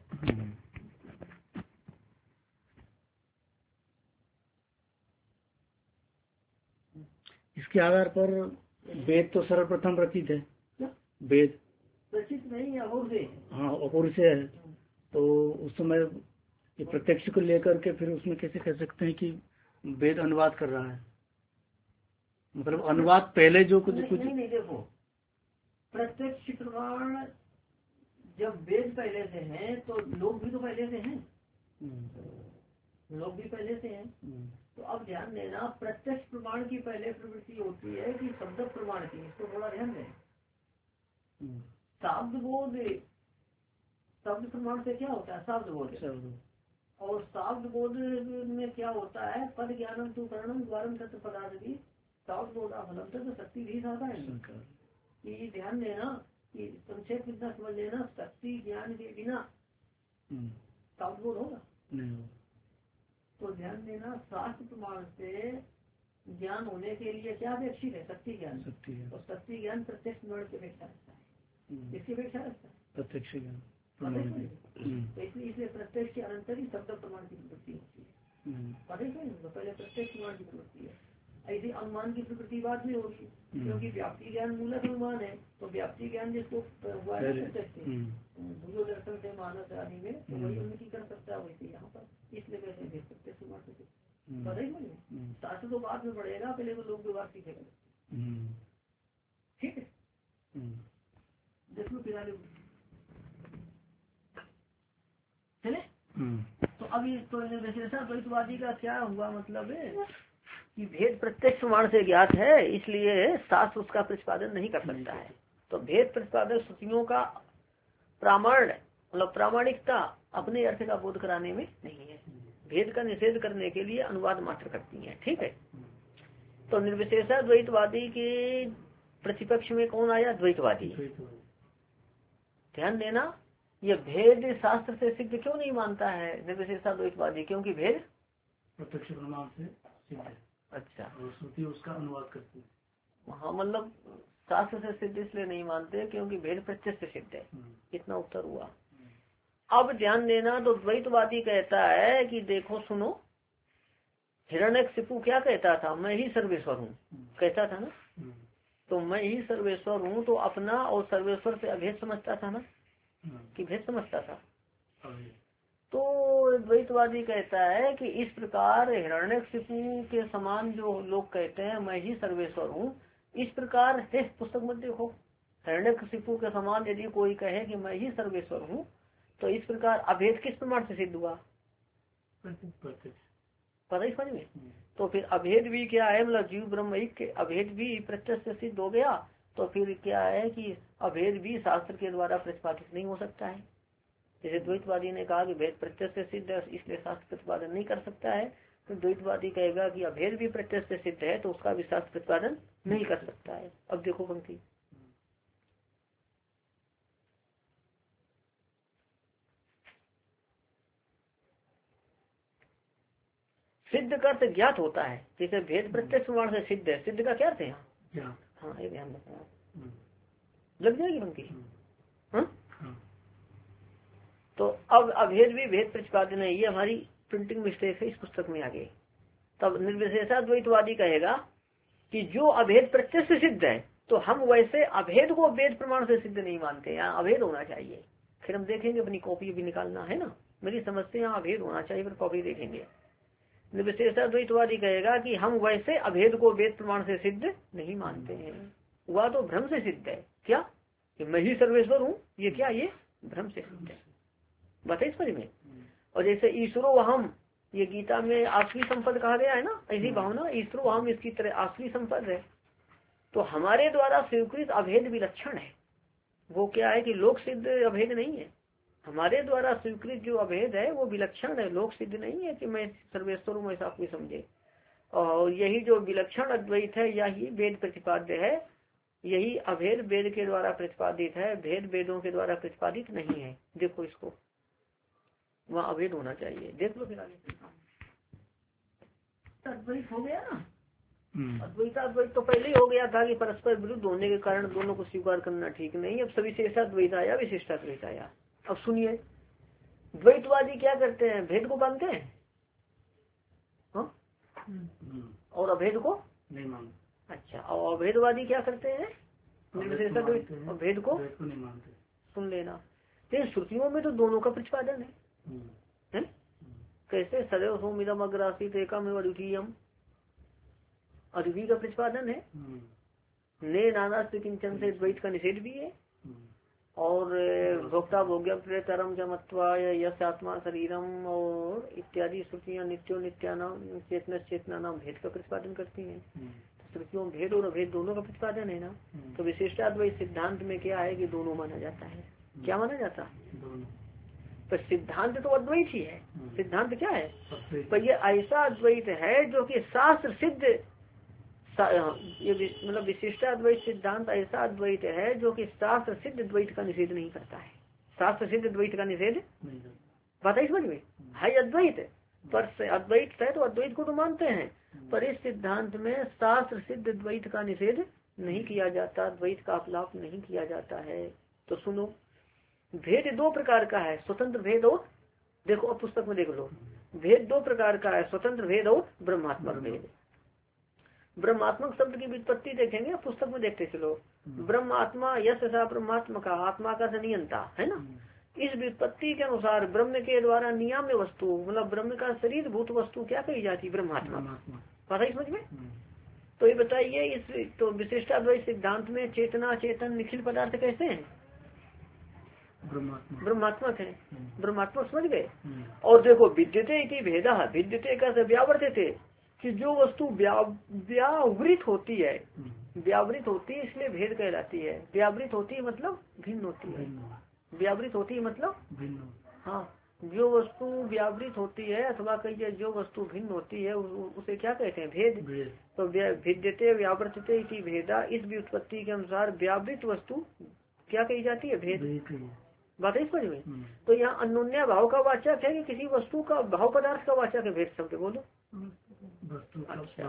इसके आधार पर वेद तो सर्वप्रथम रचित है, वेद रचित नहीं है और से, हाँ और से है, तो उस समय ये प्रत्यक्ष को लेकर के फिर उसमें कैसे कह सकते हैं कि वेद अनुवाद कर रहा है? मतलब अनुवाद पहले जो कुछ कुछ नहीं, नहीं देखो, प्रत्यक्ष प्रमाण जब वेद पहले से हैं तो लोग भी तो पहले से हैं, लोग भी पहले से हैं। तो अब ध्यान देना, प्रत्यक्ष प्रमाण की पहले प्रवृत्ति होती है कि शब्द प्रमाण की, इसको थोड़ा ध्यान दें। शब्द बोध, शब्द प्रमाण से क्या होता है? शब्द बोध, और शब्द बोध में क्या होता है? पद ज्ञानम तु करणम द्वारम सत्य पदार्थ भी शब्द बोधा फलम तो शक्ति भी साधारण। ये ध्यान देना कि संक्षेप इतना समझ लेना, शक्ति ज्ञान के बिना शब्द बोध होगा नहीं। तो ध्यान देना, शास्त्र प्रमाण से ज्ञान होने के लिए क्या अपेक्षित है? शक्ति ज्ञान। और शक्ति ज्ञान प्रत्यक्ष प्रमाण की अपेक्षा रखता है, इसकी अपेक्षा रखता है प्रत्यक्ष ज्ञान। तो इसलिए इसलिए प्रत्यक्ष के अनंतर ही शब्द प्रमाण की प्रवृत्ति होती है। पता ही तो पहले प्रत्यक्ष प्रमाण की प्रवृत्ति है, ऐसी अनुमान की प्रवृत्ति बाद में होगी, क्योंकि व्याप्ति ज्ञान मूलक अनुमान है। तो व्याप्ति ज्ञान जिसको हुआ है प्रत्यक्ष भूलो दर्शन से मानस आदि में, तो वही उन्नति कर सकता है वैसे यहाँ पर, इसलिए वैसे देख सकते पता ही नहीं। शास्त्र तो बाद में पढ़ेगा, पहले तो लोग व्यवहार सीखेगा। ठीक है, देखो फिर चले। तो अभी तो निर्विशेषाद्वैतवादी का क्या हुआ मतलब है कि भेद प्रत्यक्ष प्रमाण से ज्ञात है, इसलिए शास्त्र उसका प्रतिपादन नहीं कर सकता है। तो भेद प्रतिपादन श्रुतियों का प्रामाण मतलब प्रामाणिकता अपने अर्थ का बोध कराने में नहीं है, भेद का निषेध करने के लिए अनुवाद मात्र करती हैं। ठीक है, तो निर्विशेषाद्वैतवादी के प्रतिपक्ष में कौन आया? द्वैतवादी। ध्यान देना, ये भेद शास्त्र से सिद्ध क्यों नहीं मानता है निर्विशेषाद्वैतवादी? क्योंकि भेद प्रत्यक्ष प्रमाण से सिद्ध है। अच्छा, श्रुति उसका अनुवाद करती है। हाँ, मतलब शास्त्र से सिद्ध इसलिए नहीं मानते क्योंकि भेद प्रत्यक्ष से सिद्ध है। इतना उत्तर हुआ। अब ध्यान देना, तो द्वैतवादी कहता है कि देखो सुनो, हिरण्यकशिपु क्या कहता था? मैं ही सर्वेश्वर हूँ, कहता था ना। तो मैं ही सर्वेश्वर हूँ, तो अपना और सर्वेश्वर से अभेद समझता था ना, कि भेद समझता था। तो द्वैतवादी कहता है कि इस प्रकार हिरण्यकशिपु के समान जो लोग कहते हैं मैं ही सर्वेश्वर हूँ, इस प्रकार है पुस्तक मत देखो, हिरण्यकशिपु के समान यदि कोई कहे कि मैं ही सर्वेश्वर हूँ, तो इस प्रकार अभेद किस प्रमाण से सिद्ध हुआ? पता ही समझ में। तो फिर अभेद भी क्या है? मतलब जीव ब्रह्म एक के अभेद भी प्रत्यक्ष से सिद्ध हो गया। तो फिर क्या है कि अभेद भी शास्त्र के द्वारा प्रतिपादित नहीं हो सकता है। जैसे द्वैतवादी ने कहा कि भेद प्रत्यक्ष से सिद्ध है, इसलिए शास्त्र प्रतिपादन नहीं कर सकता है, तो द्वैतवादी कहेगा कि अभेद भी प्रत्यक्ष से सिद्ध है, तो उसका भी शास्त्र प्रतिपादन नहीं कर सकता है। अब देखो पंक्ति, सिद्ध का अर्थ ज्ञात होता है। जैसे भेद प्रत्यक्ष प्रमाण से सिद्ध है, सिद्ध का क्या अर्थ है यहाँ? हाँ, ये ध्यान रखना, लग जाएगी पंक्ति। हाँ, तो अब अभेद भी भेद प्रतिपादन है, ये हमारी प्रिंटिंग मिस्टेक है इस पुस्तक में आगे। तब निर्विशेषाद्वैतवादी कहेगा कि जो अभेद प्रत्यक्ष से सिद्ध है, तो हम वैसे अभेद को वेद प्रमाण से सिद्ध नहीं मानते, यहाँ अभेद होना चाहिए। फिर हम देखेंगे, अपनी कॉपी भी निकालना है ना, मेरी समझ से यहाँ अभेद होना चाहिए, फिर कॉपी देखेंगे। निर्विशेषाद्वैतवादी कहेगा कि हम वैसे अभेद को वेद प्रमाण से सिद्ध नहीं मानते हैं, वह तो भ्रम से सिद्ध है। क्या कि मैं ही सर्वेश्वर हूँ, ये क्या? ये भ्रम से सिद्ध है, बताइए समझ में। और जैसे ईश्वरो हम, ये गीता में आसुरी संपद कहा गया है ना, ऐसी भावना ईश्वरो हम इसकी तरह आसुरी संपद है। तो हमारे द्वारा स्वीकृत अभेद विलक्षण है, वो क्या है कि लोक सिद्ध अभेद नहीं है। हमारे द्वारा स्वीकृत जो अभेद है वो विलक्षण है, लोक सिद्ध नहीं है कि मैं सर्वेश्वर हूँ ऐसा कोई समझे। और यही जो विलक्षण अद्वैत है, यही वेद प्रतिपाद्य है, यही अभेद वेद के द्वारा प्रतिपादित है, भेद वेदों के द्वारा प्रतिपादित नहीं है। देखो इसको, वहाँ अभेद होना चाहिए। देख लो फिर आगे। अद्वैत हो गया ना, अद्वैत अद्वैत तो पहले ही हो गया था कि परस्पर विरुद्ध होने के कारण दोनों को स्वीकार करना ठीक नहीं। अब सविशेषाद्वैत आया, विशिष्टाद्वैत आया। अब सुनिए, द्वैतवादी क्या करते हैं, भेद को मानते हैं हा? और अभेद को नहीं मानते। अच्छा, और अभेदवादी क्या करते हैं, निर्विशेषाद्वैत और भेद को नहीं मानते। सुन लेना, तो श्रुतियों में तो दोनों का प्रतिपादन है, है? कैसे, सदैव सोमिदम अग्रासीत एकमेव अद्वितीयम, अद्वैत का प्रतिपादन है। ने नानास्ति किंचन से द्वैत का निषेध भी है। और भोक्ता भोग्य प्रेतरम जमत्वा यश आत्मा शरीरम और इत्यादि श्रुतियां नित्यो नित्यानाम चेतना चेतना नाम भेद का प्रतिपादन करती हैं। श्रुतियों में भेद और अभेद दोनों का प्रतिपादन है ना। तो विशिष्टाद्वैत सिद्धांत में क्या है कि दोनों माना जाता है। क्या माना जाता है, तो सिद्धांत तो अद्वैत ही है। सिद्धांत क्या है, पर ये ऐसा अद्वैत है जो कि शास्त्र सिद्ध, ये मतलब विशिष्टाद्वैत सिद्धांत ऐसा अद्वैत है जो कि शास्त्र सिद्ध द्वैत का निषेध नहीं करता है। शास्त्र सिद्ध द्वैत का निषेध, बात है समझ में, है अद्वैत, पर अद्वैत है तो अद्वैत को तो मानते हैं, पर इस सिद्धांत में शास्त्र सिद्ध द्वैत का निषेध नहीं किया जाता, द्वैत का अपलाप नहीं किया जाता है। तो सुनो, भेद दो प्रकार का है, स्वतंत्र भेद और, देखो अब पुस्तक में देख लो, भेद दो प्रकार का है, स्वतंत्र भेद और ब्रह्मात्मक भेद। ब्रह्मात्मक शब्द की व्युत्पत्ति देखेंगे, पुस्तक में देखते चलो। ब्रह्मात्मा यश सा ब्रह्मात्मा का, आत्मा का संयंता है ना। इस व्युत्पत्ति के अनुसार ब्रह्म के द्वारा नियाम्य वस्तु, मतलब ब्रह्म का शरीर भूत वस्तु क्या कही जाती है, ब्रह्मात्मा। पता ही समझ में। तो ये बताइए, इस तो विशिष्टाद्वैत सिद्धांत में चेतना चेतन निखिल पदार्थ कैसे हैं, ब्रह्मात्मक है। ब्रह्मात्मक समझ गए। और देखो, विद्यते इति भेदा, विद्यते का व्यावर्तते, कि जो वस्तु व्यावृत होती है, व्यावृत होती है इसलिए भेद कहलाती है। व्यावृत होती है मतलब भिन्न होती है, व्यावृत होती है मतलब भिन्न। हाँ, जो वस्तु व्यावृत होती है अथवा कहिए जो वस्तु भिन्न होती है उसे क्या कहते हैं, भेद। तो भिद्यते व्यावर्तते इति भेदा, इस व्युत्पत्ति के अनुसार व्यावृत वस्तु क्या कही जाती है, भेद। बात है समझ में। तो यहाँ अन्योन्या भाव का वाचक है कि किसी वस्तु का भाव पदार्थ का वाचक है, भेद शब्द बोलो। अच्छा,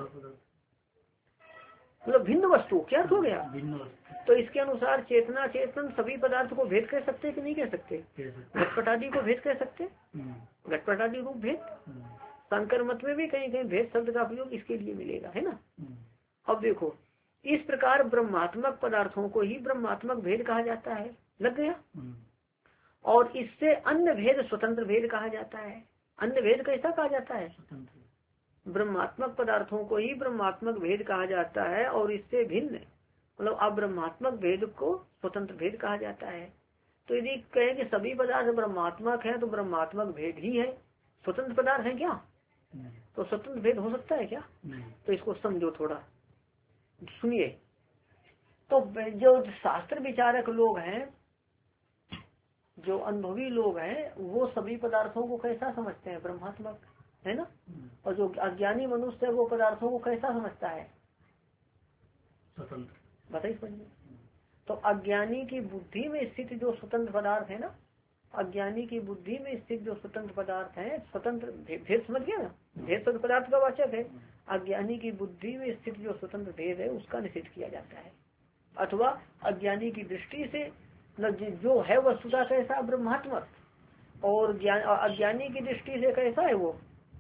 मतलब भिन्न वस्तु, क्या हो गया, भिन्न वस्तु। तो इसके अनुसार चेतना चेतन सभी पदार्थ को भेद कह सकते कि नहीं कह सकते, घटपटादी को भेद कह सकते, घटपटादी रूप भेद। शंकर मत में भी कहीं कहीं भेद शब्द का प्रयोग इसके लिए मिलेगा, है ना। अब देखो, इस प्रकार ब्रह्मात्मक पदार्थों को ही ब्रह्मात्मक भेद कहा जाता है, लग गया। और इससे अन्य भेद स्वतंत्र भेद कहा जाता है। अन्य भेद कैसा कहा जाता है, ब्रह्मात्मक पदार्थों को ही ब्रह्मात्मक भेद कहा जाता है, और इससे भिन्न मतलब अब्रह्मात्मक भेद को स्वतंत्र भेद कहा जाता है। तो यदि कहें कि सभी पदार्थ ब्रह्मात्मक है तो ब्रह्मात्मक भेद ही है, स्वतंत्र पदार्थ है क्या, तो स्वतंत्र भेद हो सकता है क्या, तो इसको समझो थोड़ा, सुनिए। तो जो शास्त्र विचारक लोग हैं, जो अनुभवी लोग हैं, वो सभी पदार्थों को कैसा समझते हैं, ब्रह्मात्मक, है ना। और जो अज्ञानी मनुष्य है वो पदार्थों को कैसा समझता है, स्वतंत्र। बताइए समझिए। तो अज्ञानी की बुद्धि में स्थित जो स्वतंत्र पदार्थ है ना, अज्ञानी की बुद्धि में स्थित जो स्वतंत्र पदार्थ है, स्वतंत्र भेद समझ गया ना, भेद स्वतंत्र पदार्थ का वाचक है। अज्ञानी की बुद्धि में स्थित जो स्वतंत्र भेद है उसका निषेध किया जाता है, अथवा अज्ञानी की दृष्टि से जो है वस्तुता कैसा, ब्रह्मात्मक, और ज्ञान अज्ञानी की दृष्टि से कैसा है वो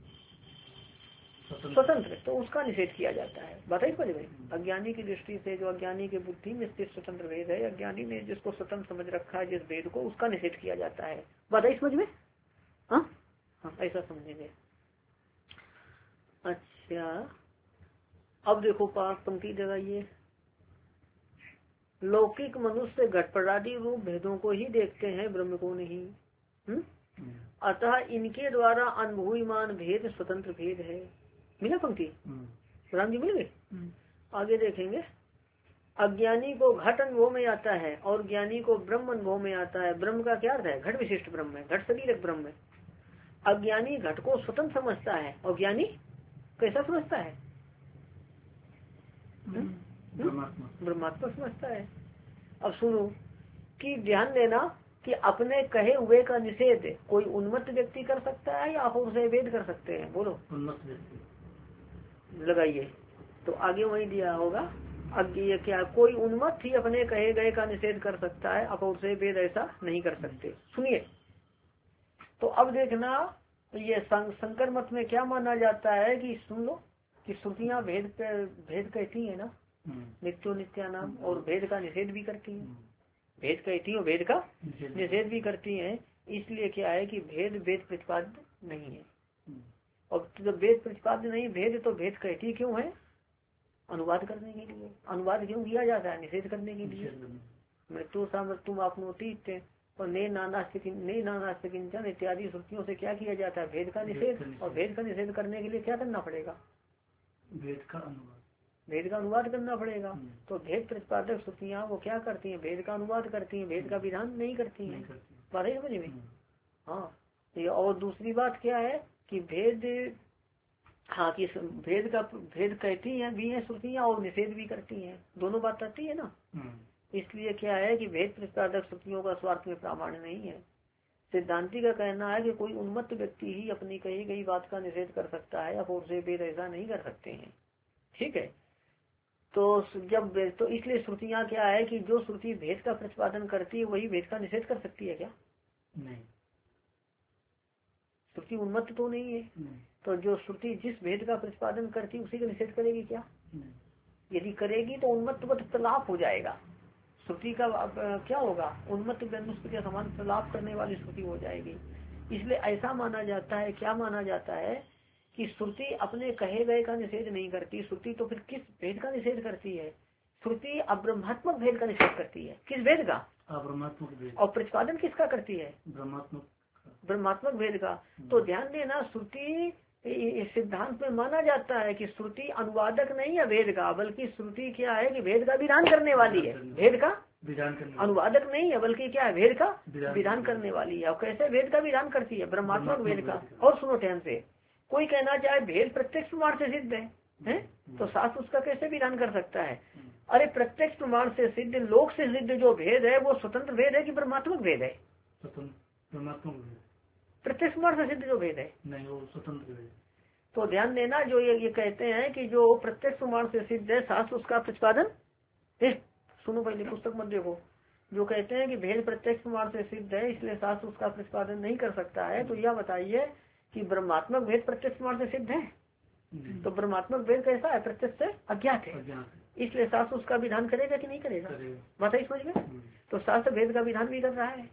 स्वतंत्र, तो उसका निषेध किया जाता है। बताइए पहले भाई, अज्ञानी की दृष्टि से जो अज्ञानी की बुद्धि में स्थित स्वतंत्र भेद है, अज्ञानी ने जिसको स्वतंत्र समझ रखा है जिस भेद को, उसका निषेध किया जाता है। बताइए समझ में। हाँ हाँ, ऐसा समझेंगे। अच्छा, अब देखो पांच पंक्ति लगाइए। लौकिक मनुष्य घटपटादी रूप भेदों को ही देखते हैं, ब्रह्म को नहीं। हुँ? अतः इनके द्वारा अनुभूयमान भेद स्वतंत्र भेद है। मिला पंक्ति, राम जी मिल गए। आगे देखेंगे, अज्ञानी को घट अनुभव में आता है और ज्ञानी को ब्रह्म अनुभव में आता है। ब्रह्म का क्या अर्थ है, घट विशिष्ट ब्रह्म है, घट शरीर ब्रह्म है। अज्ञानी घट को स्वतंत्र समझता है और ज्ञानी कैसा समझता है, ब्रह्मात्मक समझता है। अब सुनो कि ध्यान देना कि अपने कहे हुए का निषेध कोई उन्मत्त व्यक्ति कर सकता है या आप उसे वेद कर सकते हैं? बोलो। उन्मत्त व्यक्ति लगाइए तो आगे वही दिया होगा। अब ये क्या, कोई उन्मत्त ही अपने कहे गए का निषेध कर सकता है, अब उसे वेद ऐसा नहीं कर सकते। सुनिए तो अब देखना, ये शंकर मत में क्या माना जाता है कि सुन लो कि श्रुतियाँ भेद पे भेद कहती है ना, नित्यो नित्यानाम, और भेद का निषेध भी करती है। भेद कहती है, भेद का निषेध भी करती है। इसलिए क्या है कि भेद वेद प्रतिपाद्य नहीं है, और जब वेद प्रतिपाद्य नहीं भेद तो भेद कहती क्यों है? अनुवाद करने के लिए। अनुवाद क्यों किया जाता है? निषेध करने के लिए। मृत्यु सा मृत्यु आपनोति और ने नानास्ति ने नानास्ति किंचन इत्यादि श्रुतियों से क्या किया जाता है? भेद का निषेध। और भेद का निषेध करने के लिए क्या करना पड़ेगा? वेद का अनुवाद भेद का अनुवाद करना पड़ेगा। तो भेद प्रतिपादक श्रुतियाँ वो क्या करती हैं? भेद का अनुवाद करती हैं, भेद का विधान नहीं करती हैं। बात है समझ में? हाँ। और दूसरी बात क्या है कि भेद, हाँ कि भेद का भेद कहती हैं भी है श्रुतियाँ और निषेध भी करती हैं, दोनों बात आती है ना। इसलिए क्या है कि भेद प्रतिपादक श्रुतियों का स्वार्थ में प्रामाण्य नहीं है। सिद्धांति का कहना है कि कोई उन्मत्त व्यक्ति ही अपनी कही गई बात का निषेध कर सकता है, और से वेद ऐसा नहीं कर सकते हैं। ठीक है। तो जब तो इसलिए श्रुतियाँ क्या है कि जो श्रुति भेद का प्रतिपादन करती है वही भेद का निषेध कर सकती है क्या? नहीं। श्रुति उन्मत्त तो नहीं है। नहीं। तो जो श्रुति जिस भेद का प्रतिपादन करती है उसी का निषेध करेगी क्या? नहीं। यदि करेगी तो उन्मत्त वत प्रलाप हो जाएगा। श्रुति का क्या होगा? उन्मत्त मनुष्य के समान प्रलाप करने वाली श्रुति हो जाएगी। इसलिए ऐसा माना जाता है, क्या माना जाता है कि श्रुति अपने कहे गए का निषेध नहीं करती। श्रुति तो फिर किस भेद का निषेध करती है? श्रुति अब्रह्मात्मक भेद का निषेध करती है। किस भेद का? अब्रह्मात्मक भेद। और प्रतिपादन किसका करती है? ब्रह्मात्मक ब्रह्मात्मक भेद का। तो ध्यान देना, श्रुति सिद्धांत में माना जाता है कि श्रुति अनुवादक नहीं है वेद का, बल्कि श्रुति क्या है कि भेद का विधान करने वाली है। भेद का विधान करने अनुवादक नहीं है, बल्कि क्या है? भेद का विधान करने वाली है। और कैसे भेद का विधान करती है? ब्रह्मात्मक भेद का। और सुनो ध्यान से, कोई कहना चाहे भेद प्रत्यक्ष प्रमाण से सिद्ध है, है? तो शास्त्र उसका कैसे विधान कर सकता है? अरे प्रत्यक्ष प्रमाण से सिद्ध, लोक से सिद्ध जो भेद है वो स्वतंत्र भेद है कि ब्रह्मात्मक भेद है? ब्रह्मात्मक भेद। प्रत्यक्ष प्रमाण से सिद्ध जो भेद है नहीं, वो स्वतंत्र भेद। तो ध्यान देना, जो ये, ये कहते हैं कि जो प्रत्यक्ष प्रमाण से सिद्ध है शास्त्र उसका प्रतिपादन, सुनो पहले पुस्तक मत देखो, जो कहते हैं कि भेद प्रत्यक्ष प्रमाण से सिद्ध है इसलिए शास्त्र उसका प्रतिपादन नहीं कर सकता है, तो यह बताइए कि ब्रह्मात्मक भेद प्रत्यक्ष प्रमाण से सिद्ध है? तो ब्रह्मात्मक भेद कैसा है? प्रत्यक्ष से अज्ञात है, इसलिए शास्त्र उसका विधान करेगा कि नहीं करेगा? बात है समझ में? तो शास्त्र भेद का विधान भी कर रहा है।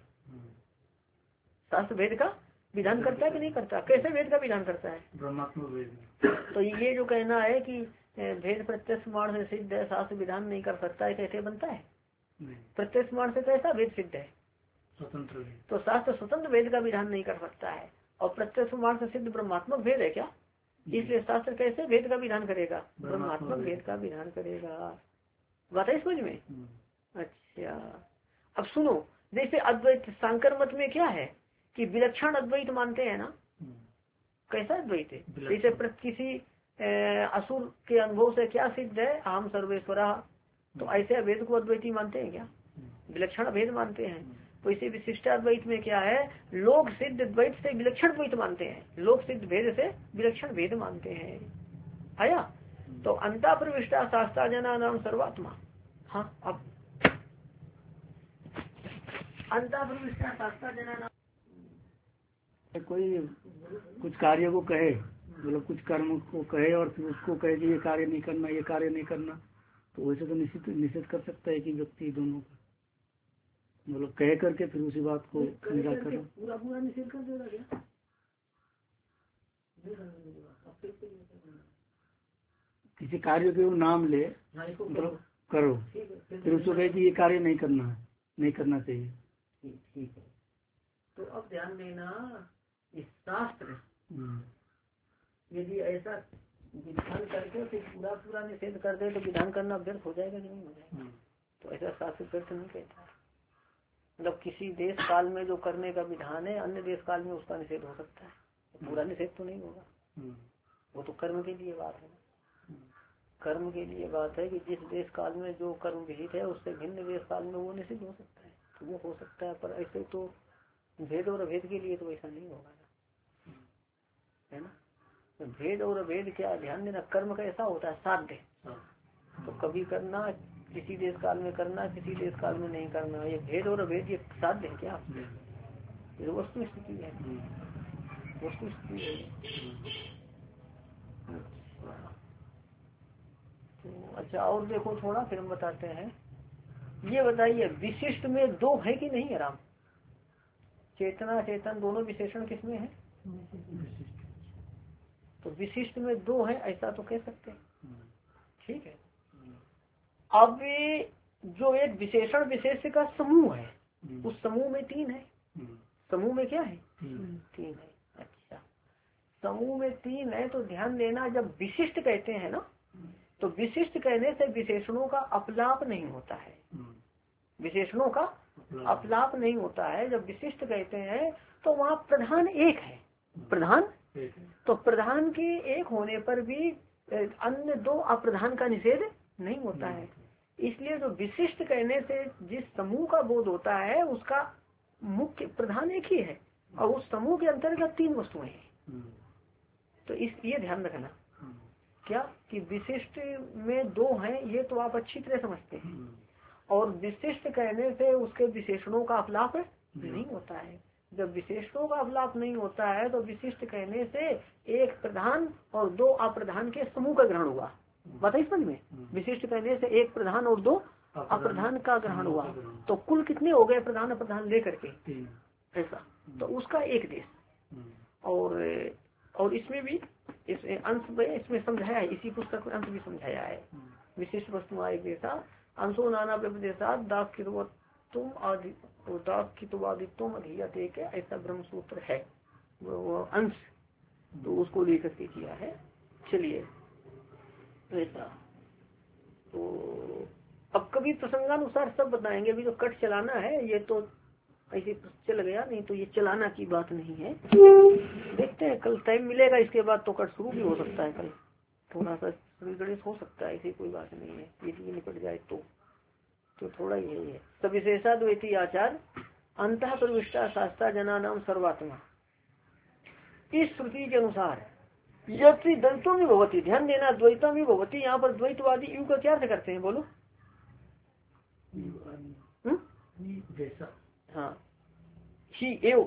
शास्त्र भेद का विधान करता है कि नहीं करता? कैसे भेद का विधान करता है? ब्रह्मात्मक भेद। तो ये जो कहना है कि भेद प्रत्यक्ष प्रमाण से सिद्ध है शास्त्र विधान नहीं कर सकता है, कैसे बनता है? प्रत्यक्ष प्रमाण से कैसा भेद सिद्ध है? स्वतंत्र। तो शास्त्र स्वतंत्र भेद का विधान नहीं कर सकता है, और प्रत्यक्ष प्रमाण से सिद्ध ब्रह्मात्मक भेद है क्या? इसलिए शास्त्र कैसे भेद का विधान करेगा? ब्रह्मात्मक भेद का विधान करेगा। बात है समझ में? अच्छा, अब सुनो, जैसे अद्वैत शंकर मत में क्या है कि विलक्षण अद्वैत मानते हैं ना। कैसा अद्वैत है? जैसे किसी असुर के अनुभव से क्या सिद्ध है? अहम सर्वेश्वरा, तो ऐसे अभेद को अद्वैती मानते हैं क्या? विलक्षण अभेद मानते हैं। तो इसे विशिष्ट अद्वैत में क्या है? लोक सिद्ध द्वैत से विलक्षण द्वैत मानते हैं, लोक सिद्ध भेद से विलक्षण भेद मानते हैं। आया? तो अंता प्रविष्टा शास्त्रा जना नाम सर्वात्मा। हाँ, अब अंता प्रविष्टा शास्त्रा जना नाम, कोई कुछ कार्य को कहे, मतलब कुछ कर्म को कहे और फिर उसको कहे कि ये कार्य नहीं करना, ये कार्य नहीं करना, तो वैसे तो निश्चित निषेध कर सकता है कि व्यक्ति दोनों का, मतलब कह करके फिर उसी बात को निराकर पूरा पूरा निषेध कर देगा क्या? किसी कार्य के वो नाम ले, मतलब करो, फिर उसको कहे कि ये कार्य नहीं करना है, नहीं करना चाहिए। ठीक है। तो अब ध्यान देना, इस शास्त्र यदि ऐसा विधान करके फिर पूरा पूरा निषेध कर दे तो विधान करना व्यर्थ हो जाएगा कि नहीं हो जाएगा? तो ऐसा शास्त्र व्यर्थ नहीं कहता। मतलब किसी देश काल में जो करने का विधान है अन्य देश काल में उसका निषेध हो सकता है, पूरा निषेध तो नहीं होगा, वो तो कर्म के लिए बात है। कर्म के लिए बात है कि जिस देश काल में जो कर्म विहित है उससे भिन्न देश काल में वो निषिद्ध हो सकता है, तो वो हो सकता है। पर ऐसे तो भेद और अभेद के लिए तो ऐसा नहीं होगा ना, है ना। तो भेद और अभेद क्या ध्यान देना, कर्म का ऐसा होता है साध्य, तो कभी करना किसी देश काल में करना, किसी देश काल में नहीं करना। ये भेद और अभेद ये साध्य है क्या, ये वस्तु स्थिति है, वस्तु स्थिति है। तो अच्छा और देखो थोड़ा फिर हम बताते हैं। ये बताइए विशिष्ट में दो है कि नहीं आराम, चेतना चेतन दोनों विशेषण किसमें है, तो विशिष्ट में दो है ऐसा तो कह सकते हैं, ठीक है। अब जो एक विशेषण विशेष का समूह है उस समूह में तीन है, समूह में क्या है, तीन है। अच्छा समूह में तीन है तो ध्यान देना, जब विशिष्ट कहते हैं ना तो विशिष्ट कहने से विशेषणों का अपलाप नहीं होता है, विशेषणों का अपलाप नहीं होता है। जब विशिष्ट कहते हैं तो वहाँ प्रधान एक है, प्रधान तो प्रधान के एक होने पर भी अन्य दो अप्रधान का निषेध नहीं होता है। इसलिए जो विशिष्ट कहने से जिस समूह का बोध होता है उसका मुख्य प्रधान एक ही है और उस समूह के अंतर्गत तीन वस्तुएं हैं। तो इस ये ध्यान रखना क्या कि विशिष्ट में दो हैं, ये तो आप अच्छी तरह समझते हैं। और विशिष्ट कहने से उसके विशेषणों का अपलाप नहीं होता है। जब विशेषणों का अपलाप नहीं होता है तो विशिष्ट कहने से एक प्रधान और दो अप्रधान के समूह का ग्रहण हुआ, बताइए समझ में। विशिष्ट कहने से एक प्रधान और दो अप्रधान का ग्रहण हुआ, तो कुल कितने हो गए प्रधान अप्रधान लेकर के, ऐसा। तो उसका एक देश। और और इसमें भी इस अंश में इसमें समझाया है, इसी पुस्तक में अंश भी समझाया है। विशिष्ट वस्तु एक देशा अंशो नाना व्यपदेशा दाक्षितुम आदि दाक्षितुम अधीयते के ऐसा ब्रह्म सूत्र है, वो अंश तो उसको लेकर के किया है। चलिए ऐसा तो अब कभी प्रसंगानुसार सब बताएंगे। अभी तो कट चलाना है, ये तो ऐसे चल गया, नहीं तो ये चलाना की बात नहीं है। देखते हैं कल टाइम मिलेगा, इसके बाद तो कट शुरू भी हो सकता है, कल थोड़ा सा गणेश हो सकता है, ऐसी कोई बात नहीं है। ये निपट जाए तो तो थोड़ा यही है। सब विशेषाद्वैती आचार अंतः प्रविष्टा शास्त्रा जना नाम सर्वात्मा, इस श्रुति के अनुसार यदि द्वैतों में भवती, ध्यान देना द्वैतों में भवती, यहाँ पर द्वैतवादी यू का क्या अर्थ करते हैं बोलो, जैसा हाँ ही एव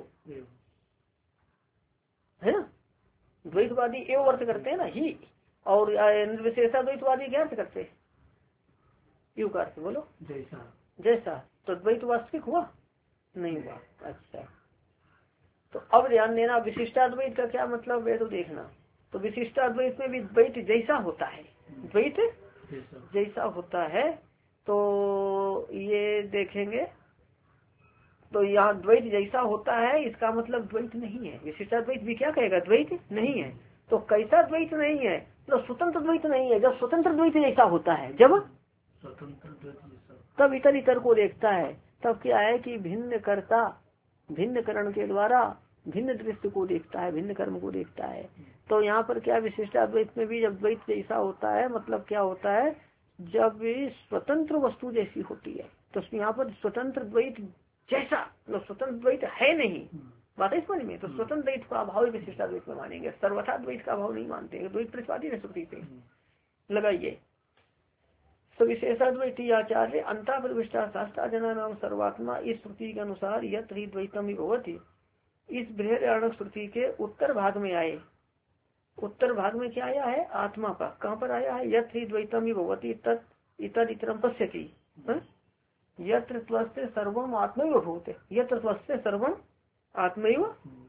है ना, द्वैतवादी एव अर्थ करते हैं ना ही, और निर्विशेषा द्वैतवादी क्या अर्थ करते हैं, यू का अर्थ बोलो जैसा जैसा। तो द्वैत वास्तविक हुआ नहीं हुआ। अच्छा तो अब ध्यान देना विशिष्टाद्वैत का क्या मतलब है तो देखना। तो विशिष्टाद्वैत में भी द्वैत जैसा होता है, द्वैत जैसा होता है। तो ये देखेंगे तो यहाँ द्वैत जैसा होता है, इसका मतलब द्वैत नहीं है। विशिष्टाद्वैत भी क्या कहेगा, द्वैत नहीं है। तो कैसा द्वैत नहीं है, तो स्वतंत्र द्वैत नहीं है। जब स्वतंत्र द्वैत जैसा होता है, जब स्वतंत्र द्वैत जैसा, तब इतर इतर को देखता है। तब क्या है कि भिन्न कर्ता भिन्न करण के द्वारा भिन्न दृश्य को देखता है, भिन्न कर्म को देखता है। तो यहाँ पर क्या विशिष्टाद्वैत में भी जब द्वैत जैसा होता है, मतलब क्या होता है, जब स्वतंत्र वस्तु जैसी होती है। तो यहाँ पर स्वतंत्र द्वैत जैसा मतलब स्वतंत्र द्वैत है नहीं, बात है समझ में। तो स्वतंत्र द्वैत का अभाव विशिष्टाद्वैत में मानेंगे, सर्वथा द्वैत का अभाव नहीं मानते हैं। द्वैत प्रतिपादी है श्रुति पे लगाइए। तो विशेषाद्वैती आचार्य अंता प्रविष्टा शास्त्रा जना नाम सर्वात्मा, इस श्रुति के अनुसार यत्र ही द्वैतम ही भवति, इस बृहदारण्यक श्रुति के उत्तर भाग में आए। उत्तर भाग में क्या आया है, आत्मा का। कहाँ पर आया है, यत्र ही द्वैतम ही भवति तत् इतर इतरम पश्यति, यत्र त्वस्य सर्वम आत्मैव अभूत, यत्र त्वस्य सर्वम आत्मैव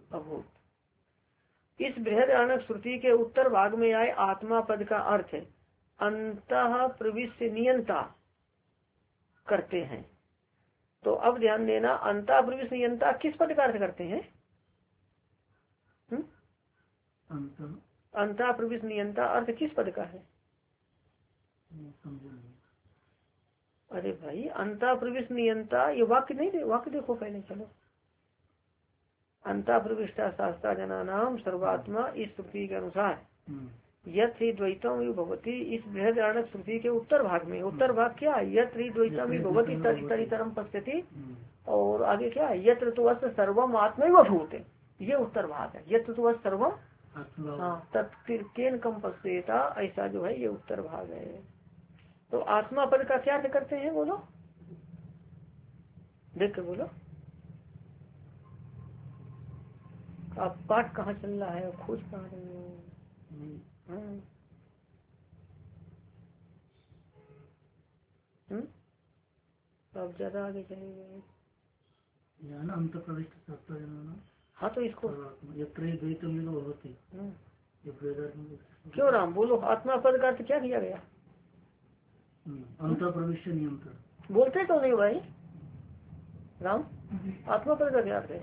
अभूत। इस बृहदारण्यक श्रुति के उत्तर भाग में आए आत्मा पद का अर्थ अंतः प्रविश्य नियंता करते हैं। तो अब ध्यान देना, अंतः प्रविश्य नियंता किस पद का अर्थ करते हैं, अंतः प्रविश्य नियंता अर्थ किस पद का है। अरे भाई अंतः प्रविश्य नियंता ये वाक्य नहीं दे, वाक्य देखो पहले चलो। अंतः प्रविष्टा शास्त्रा जना नाम सर्वात्मा, इस श्रुति के अनुसार यत्र ही द्वैतम ही भगवती, इस बृहदारण्यक श्रुति के उत्तर भाग में, उत्तर भाग क्या है, यत्र ही द्वैतम ही भगवती तरितरम पश्यति, और आगे क्या है, यत्र तो अस्त सर्वम आत्मैव भूत, ये उत्तर भाग है। यत्र तो अस्त सर्वम हाँ तत्केन कम पश्येता, ऐसा जो है ये उत्तर भाग है। तो आत्मा पद का क्या करते हैं, बोलो देख के बोलो। आप पाठ कहाँ चल रहा है, खोज कहाँ रहे हो? हम्म आप ज्यादा आगे चले गए। हाँ तो इसको क्यों राम बोलो, आत्मा पद का अर्थ क्या किया गया? अंतर प्रविष्ट नियंत्रण बोलते तो नहीं भाई राम, आत्मा पद का क्या अर्थ है?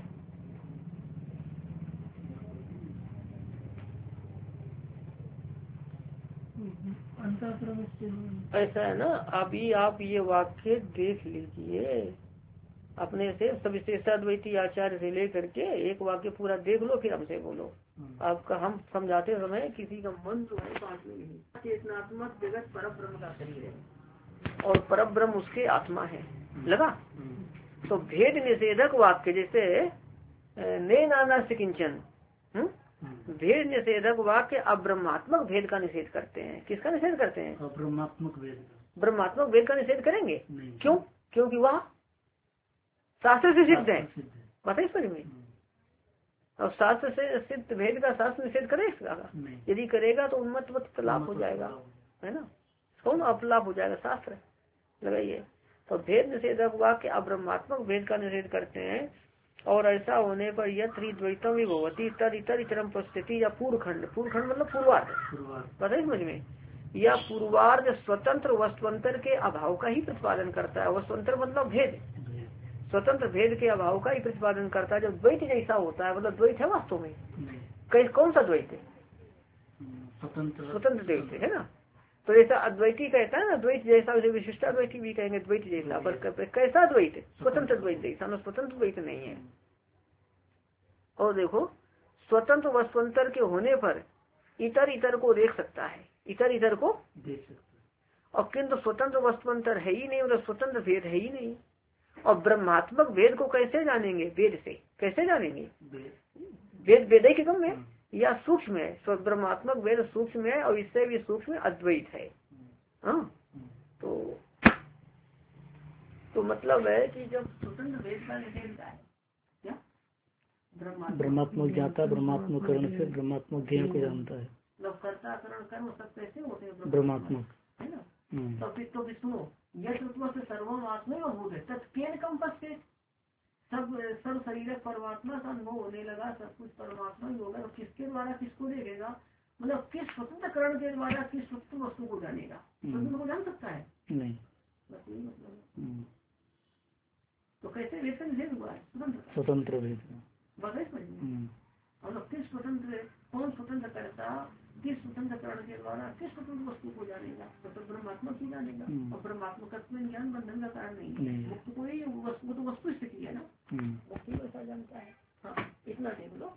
ऐसा है ना, अभी आप ये वाक्य देख लीजिए अपने से, सविशेषाद्वैती आचार्य से लेकर के एक वाक्य पूरा देख लो, फिर हमसे बोलो। आपका हम समझाते समय किसी का मन जो है बात में नहीं। चेतनात्मक जगत पर ब्रह्म का शरीर है और पर ब्रह्म उसके आत्मा है, लगा? तो भेद निषेधक वाक्य जैसे ने नाना से किंचन, भेद निषेधक वाक्य अब्रह्मात्मक भेद का निषेध करते हैं। किसका निषेध करते हैं? ब्रह्मात्मक भेद। ब्रह्मात्मक भेद का निषेध करेंगे, क्यों? क्योंकि वह शास्त्र से सिद्ध है, पता है इस में। और शास्त्र से सिद्ध भेद का शास्त्र निषेध करेगा? यदि करेगा तो उन्मत्त मत लाभ हो जाएगा, है ना, कौन अपलाभ हो जाएगा, शास्त्र लगाइए। तो भेद निषेधक वाक्य अब्रह्मात्मक भेद का निषेध करते हैं। और ऐसा होने पर यत्र द्वैतम ही भगवती तद इतर इतरम परिस्थिति, या पूर्वखंड, पूर्वखंड मतलब पूर्वार्ध, पता है समझ में, या पूर्वार्ध स्वतंत्र वस्तुअंतर के अभाव का ही प्रतिपादन करता है। वस्तुअंतर मतलब भेद, स्वतंत्र भेद के अभाव का ही प्रतिपादन करता है। जब द्वैत जैसा होता है मतलब द्वैत है वास्तव में, कहीं कौन सा द्वैत है? स्वतंत्र द्वैत है ना। तो ऐसा अद्वैती कहता है ना, द्वैत जैसा, विशिष्टाद्वैती भी कहेंगे द्वैत जैसा, पर कैसा द्वैत? स्वतंत्र द्वैत जैसा, ना स्वतंत्र द्वैत नहीं है। और देखो स्वतंत्र वस्तुअंतर के होने पर इतर इतर को देख सकता है, इतर इतर को देख सकता है, और किंतु स्वतंत्र वस्तुअंतर है ही नहीं, मतलब स्वतंत्र भेद है ही नहीं। और ब्रह्मात्मक भेद को कैसे जानेंगे? वेद से। कैसे जानेंगे? वेद वेद के कम में या सूक्ष्म है, ब्रह्मात्मक वेद सूक्ष्म है, और इससे भी सूक्ष्म अद्वैत है। हाँ तो तो मतलब है कि जब स्वतंत्र वेद का निषेध है, क्या ब्रह्मात्मक जाता, ब्रह्मात्मक करण से ब्रह्मात्मक ज्ञान को जानता है। मतलब कर्ता करण कर्म सब कैसे होते हैं? ब्रह्मात्मक, है ना। तो फिर तो सुनो, यह से सर्वम आत्मा भूत है तत्केन कम पश्चित, सब सर्व शरीर परमात्मा का अनुभव होने लगा, सब कुछ परमात्मा ही होगा। और किसके द्वारा किसको देखेगा? मतलब किस स्वतंत्र करण के द्वारा किस स्वतंत्र वस्तु को जानेगा? स्वतंत्र को जान सकता है नहीं, बस यही मतलब। तो कैसे वेद का निषेध हुआ है? स्वतंत्र स्वतंत्र भेद बस मतलब किस स्वतंत्र, कौन स्वतंत्र करता, किस स्वतंत्र करण के द्वारा किस स्वतंत्र वस्तु को जानेगा? तो ब्रह्मात्मा की जानेगा। और ब्रह्मात्मक ज्ञान बंधन का कारण नहीं है, मुक्त को ही वस्तु तो वस्तु स्थिति है ना, मुक्ति को ऐसा जानता है। हाँ इतना देख लो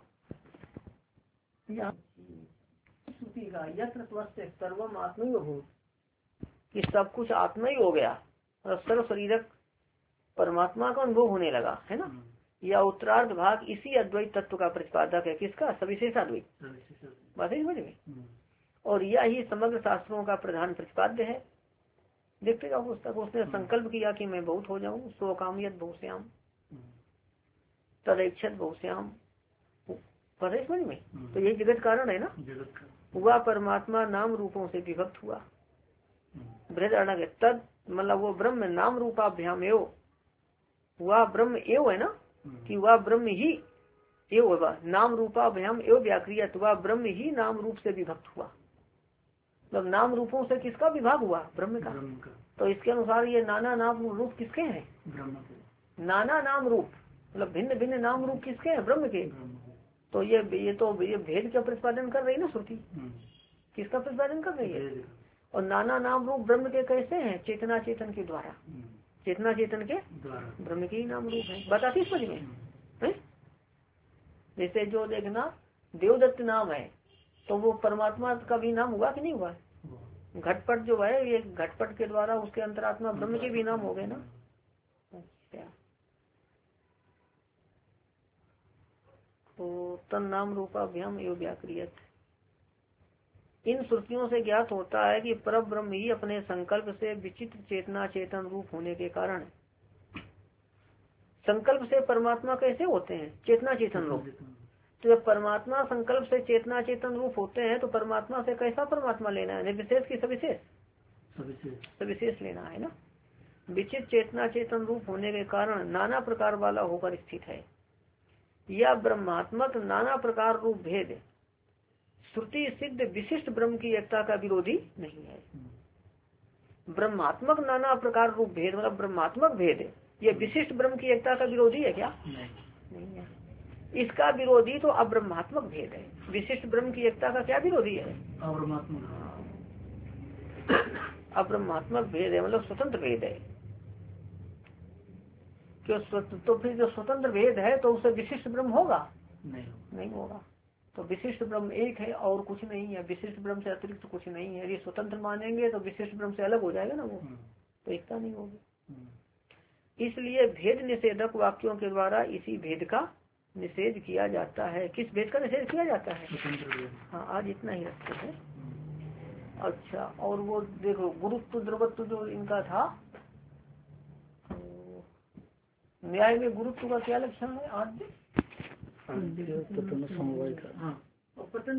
श्रुति का, यत्र स्वस्थ सर्वम आत्मा ही भूत, कि सब कुछ आत्मा ही हो गया और सर्व शरीरक परमात्मा का अनुभव होने लगा, है ना। या उत्तरार्ध भाग इसी अद्वैत तत्व का प्रतिपादक है। किसका? सविशेषाद्वैत, बात है समझ में। और यह ही समग्र शास्त्रों का प्रधान प्रतिपाद्य है। देखते जाओ पुस्तक, उसने संकल्प किया कि मैं बहुत हो जाऊं, स्वकामियत बहुश्याम तदैक्षत बहुश्याम, पता है समझ में। तो यही जगत कारण है ना। वह परमात्मा नाम रूपों से विभक्त हुआ, बृहदारण्यक तद मतलब वो ब्रह्म नाम रूपाभ्याम एव, वह ब्रह्म एव है ना, कि वह ब्रह्म ही एव नाम रूपाभ्याम एव व्याक्रियत, वह ब्रह्म ही नाम रूप से विभक्त हुआ। मतलब नाम रूपों से किसका विभाग हुआ? ब्रह्म का। तो इसके अनुसार ये नाना नाम रूप किसके हैं? ब्रह्म के। नाना नाम रूप मतलब भिन्न भिन्न नाम रूप किसके हैं? ब्रह्म के। तो ये ये तो ये भेद का प्रतिपादन कर रही है ना श्रुति, किसका प्रतिपादन कर रही है? और नाना नाम रूप ब्रह्म के कैसे हैं? चेतना चेतन के द्वारा, चेतना चेतन के ब्रह्म के ही नाम रूप है। बताती समझ में है? जैसे जो देखना देवदत्त नाम है, तो वो परमात्मा का भी नाम हुआ कि नहीं हुआ? घटपट जो है ये घटपट के द्वारा उसके अंतरात्मा ब्रह्म के भी नाम हो गए ना। अच्छा, तो तन नाम रूपाभ्याम एवं व्याक्रियत। इन श्रुतियों से ज्ञात होता है कि पर ब्रह्म ही अपने संकल्प से विचित्र चेतना चेतन रूप होने के कारण, संकल्प से परमात्मा कैसे होते हैं? चेतना चेतन रूप। तो जब परमात्मा संकल्प से चेतना चेतन रूप होते हैं तो परमात्मा से कैसा परमात्मा लेना है? निर्विशेष की सविशेष? सविशेष लेना है ना। विचित्र चेतना चेतन रूप होने के कारण नाना प्रकार वाला होकर स्थित है। यह ब्रह्मात्मक नाना प्रकार रूप भेद श्रुति सिद्ध विशिष्ट ब्रह्म की एकता का विरोधी नहीं है। ब्रह्मात्मक नाना प्रकार रूप भेद मतलब ब्रह्मात्मक भेद ये विशिष्ट ब्रह्म की एकता का विरोधी है क्या? नहीं है। इसका विरोधी तो अब्रह्मात्मक भेद है। विशिष्ट ब्रह्म की एकता का क्या विरोधी है? अब्रह्मात्मक भेद है मतलब स्वतंत्र भेद है। क्यों? तो फिर जो स्वतंत्र भेद है तो उससे विशिष्ट ब्रह्म होगा? नहीं, नहीं होगा। तो विशिष्ट ब्रह्म एक है और कुछ नहीं है। विशिष्ट ब्रह्म से अतिरिक्त तो कुछ नहीं है। यदि स्वतंत्र मानेंगे तो विशिष्ट ब्रह्म से अलग हो जाएगा ना वो, तो एकता नहीं होगी। इसलिए भेद निषेधक वाक्यों के द्वारा इसी भेद का निषेध किया जाता है। किस भेद का निषेध किया जाता है? हाँ, आज इतना ही रखते हैं। अच्छा, और वो देखो गुरुत्व द्रवत्व जो इनका था, न्याय में गुरुत्व का क्या लक्षण है? आज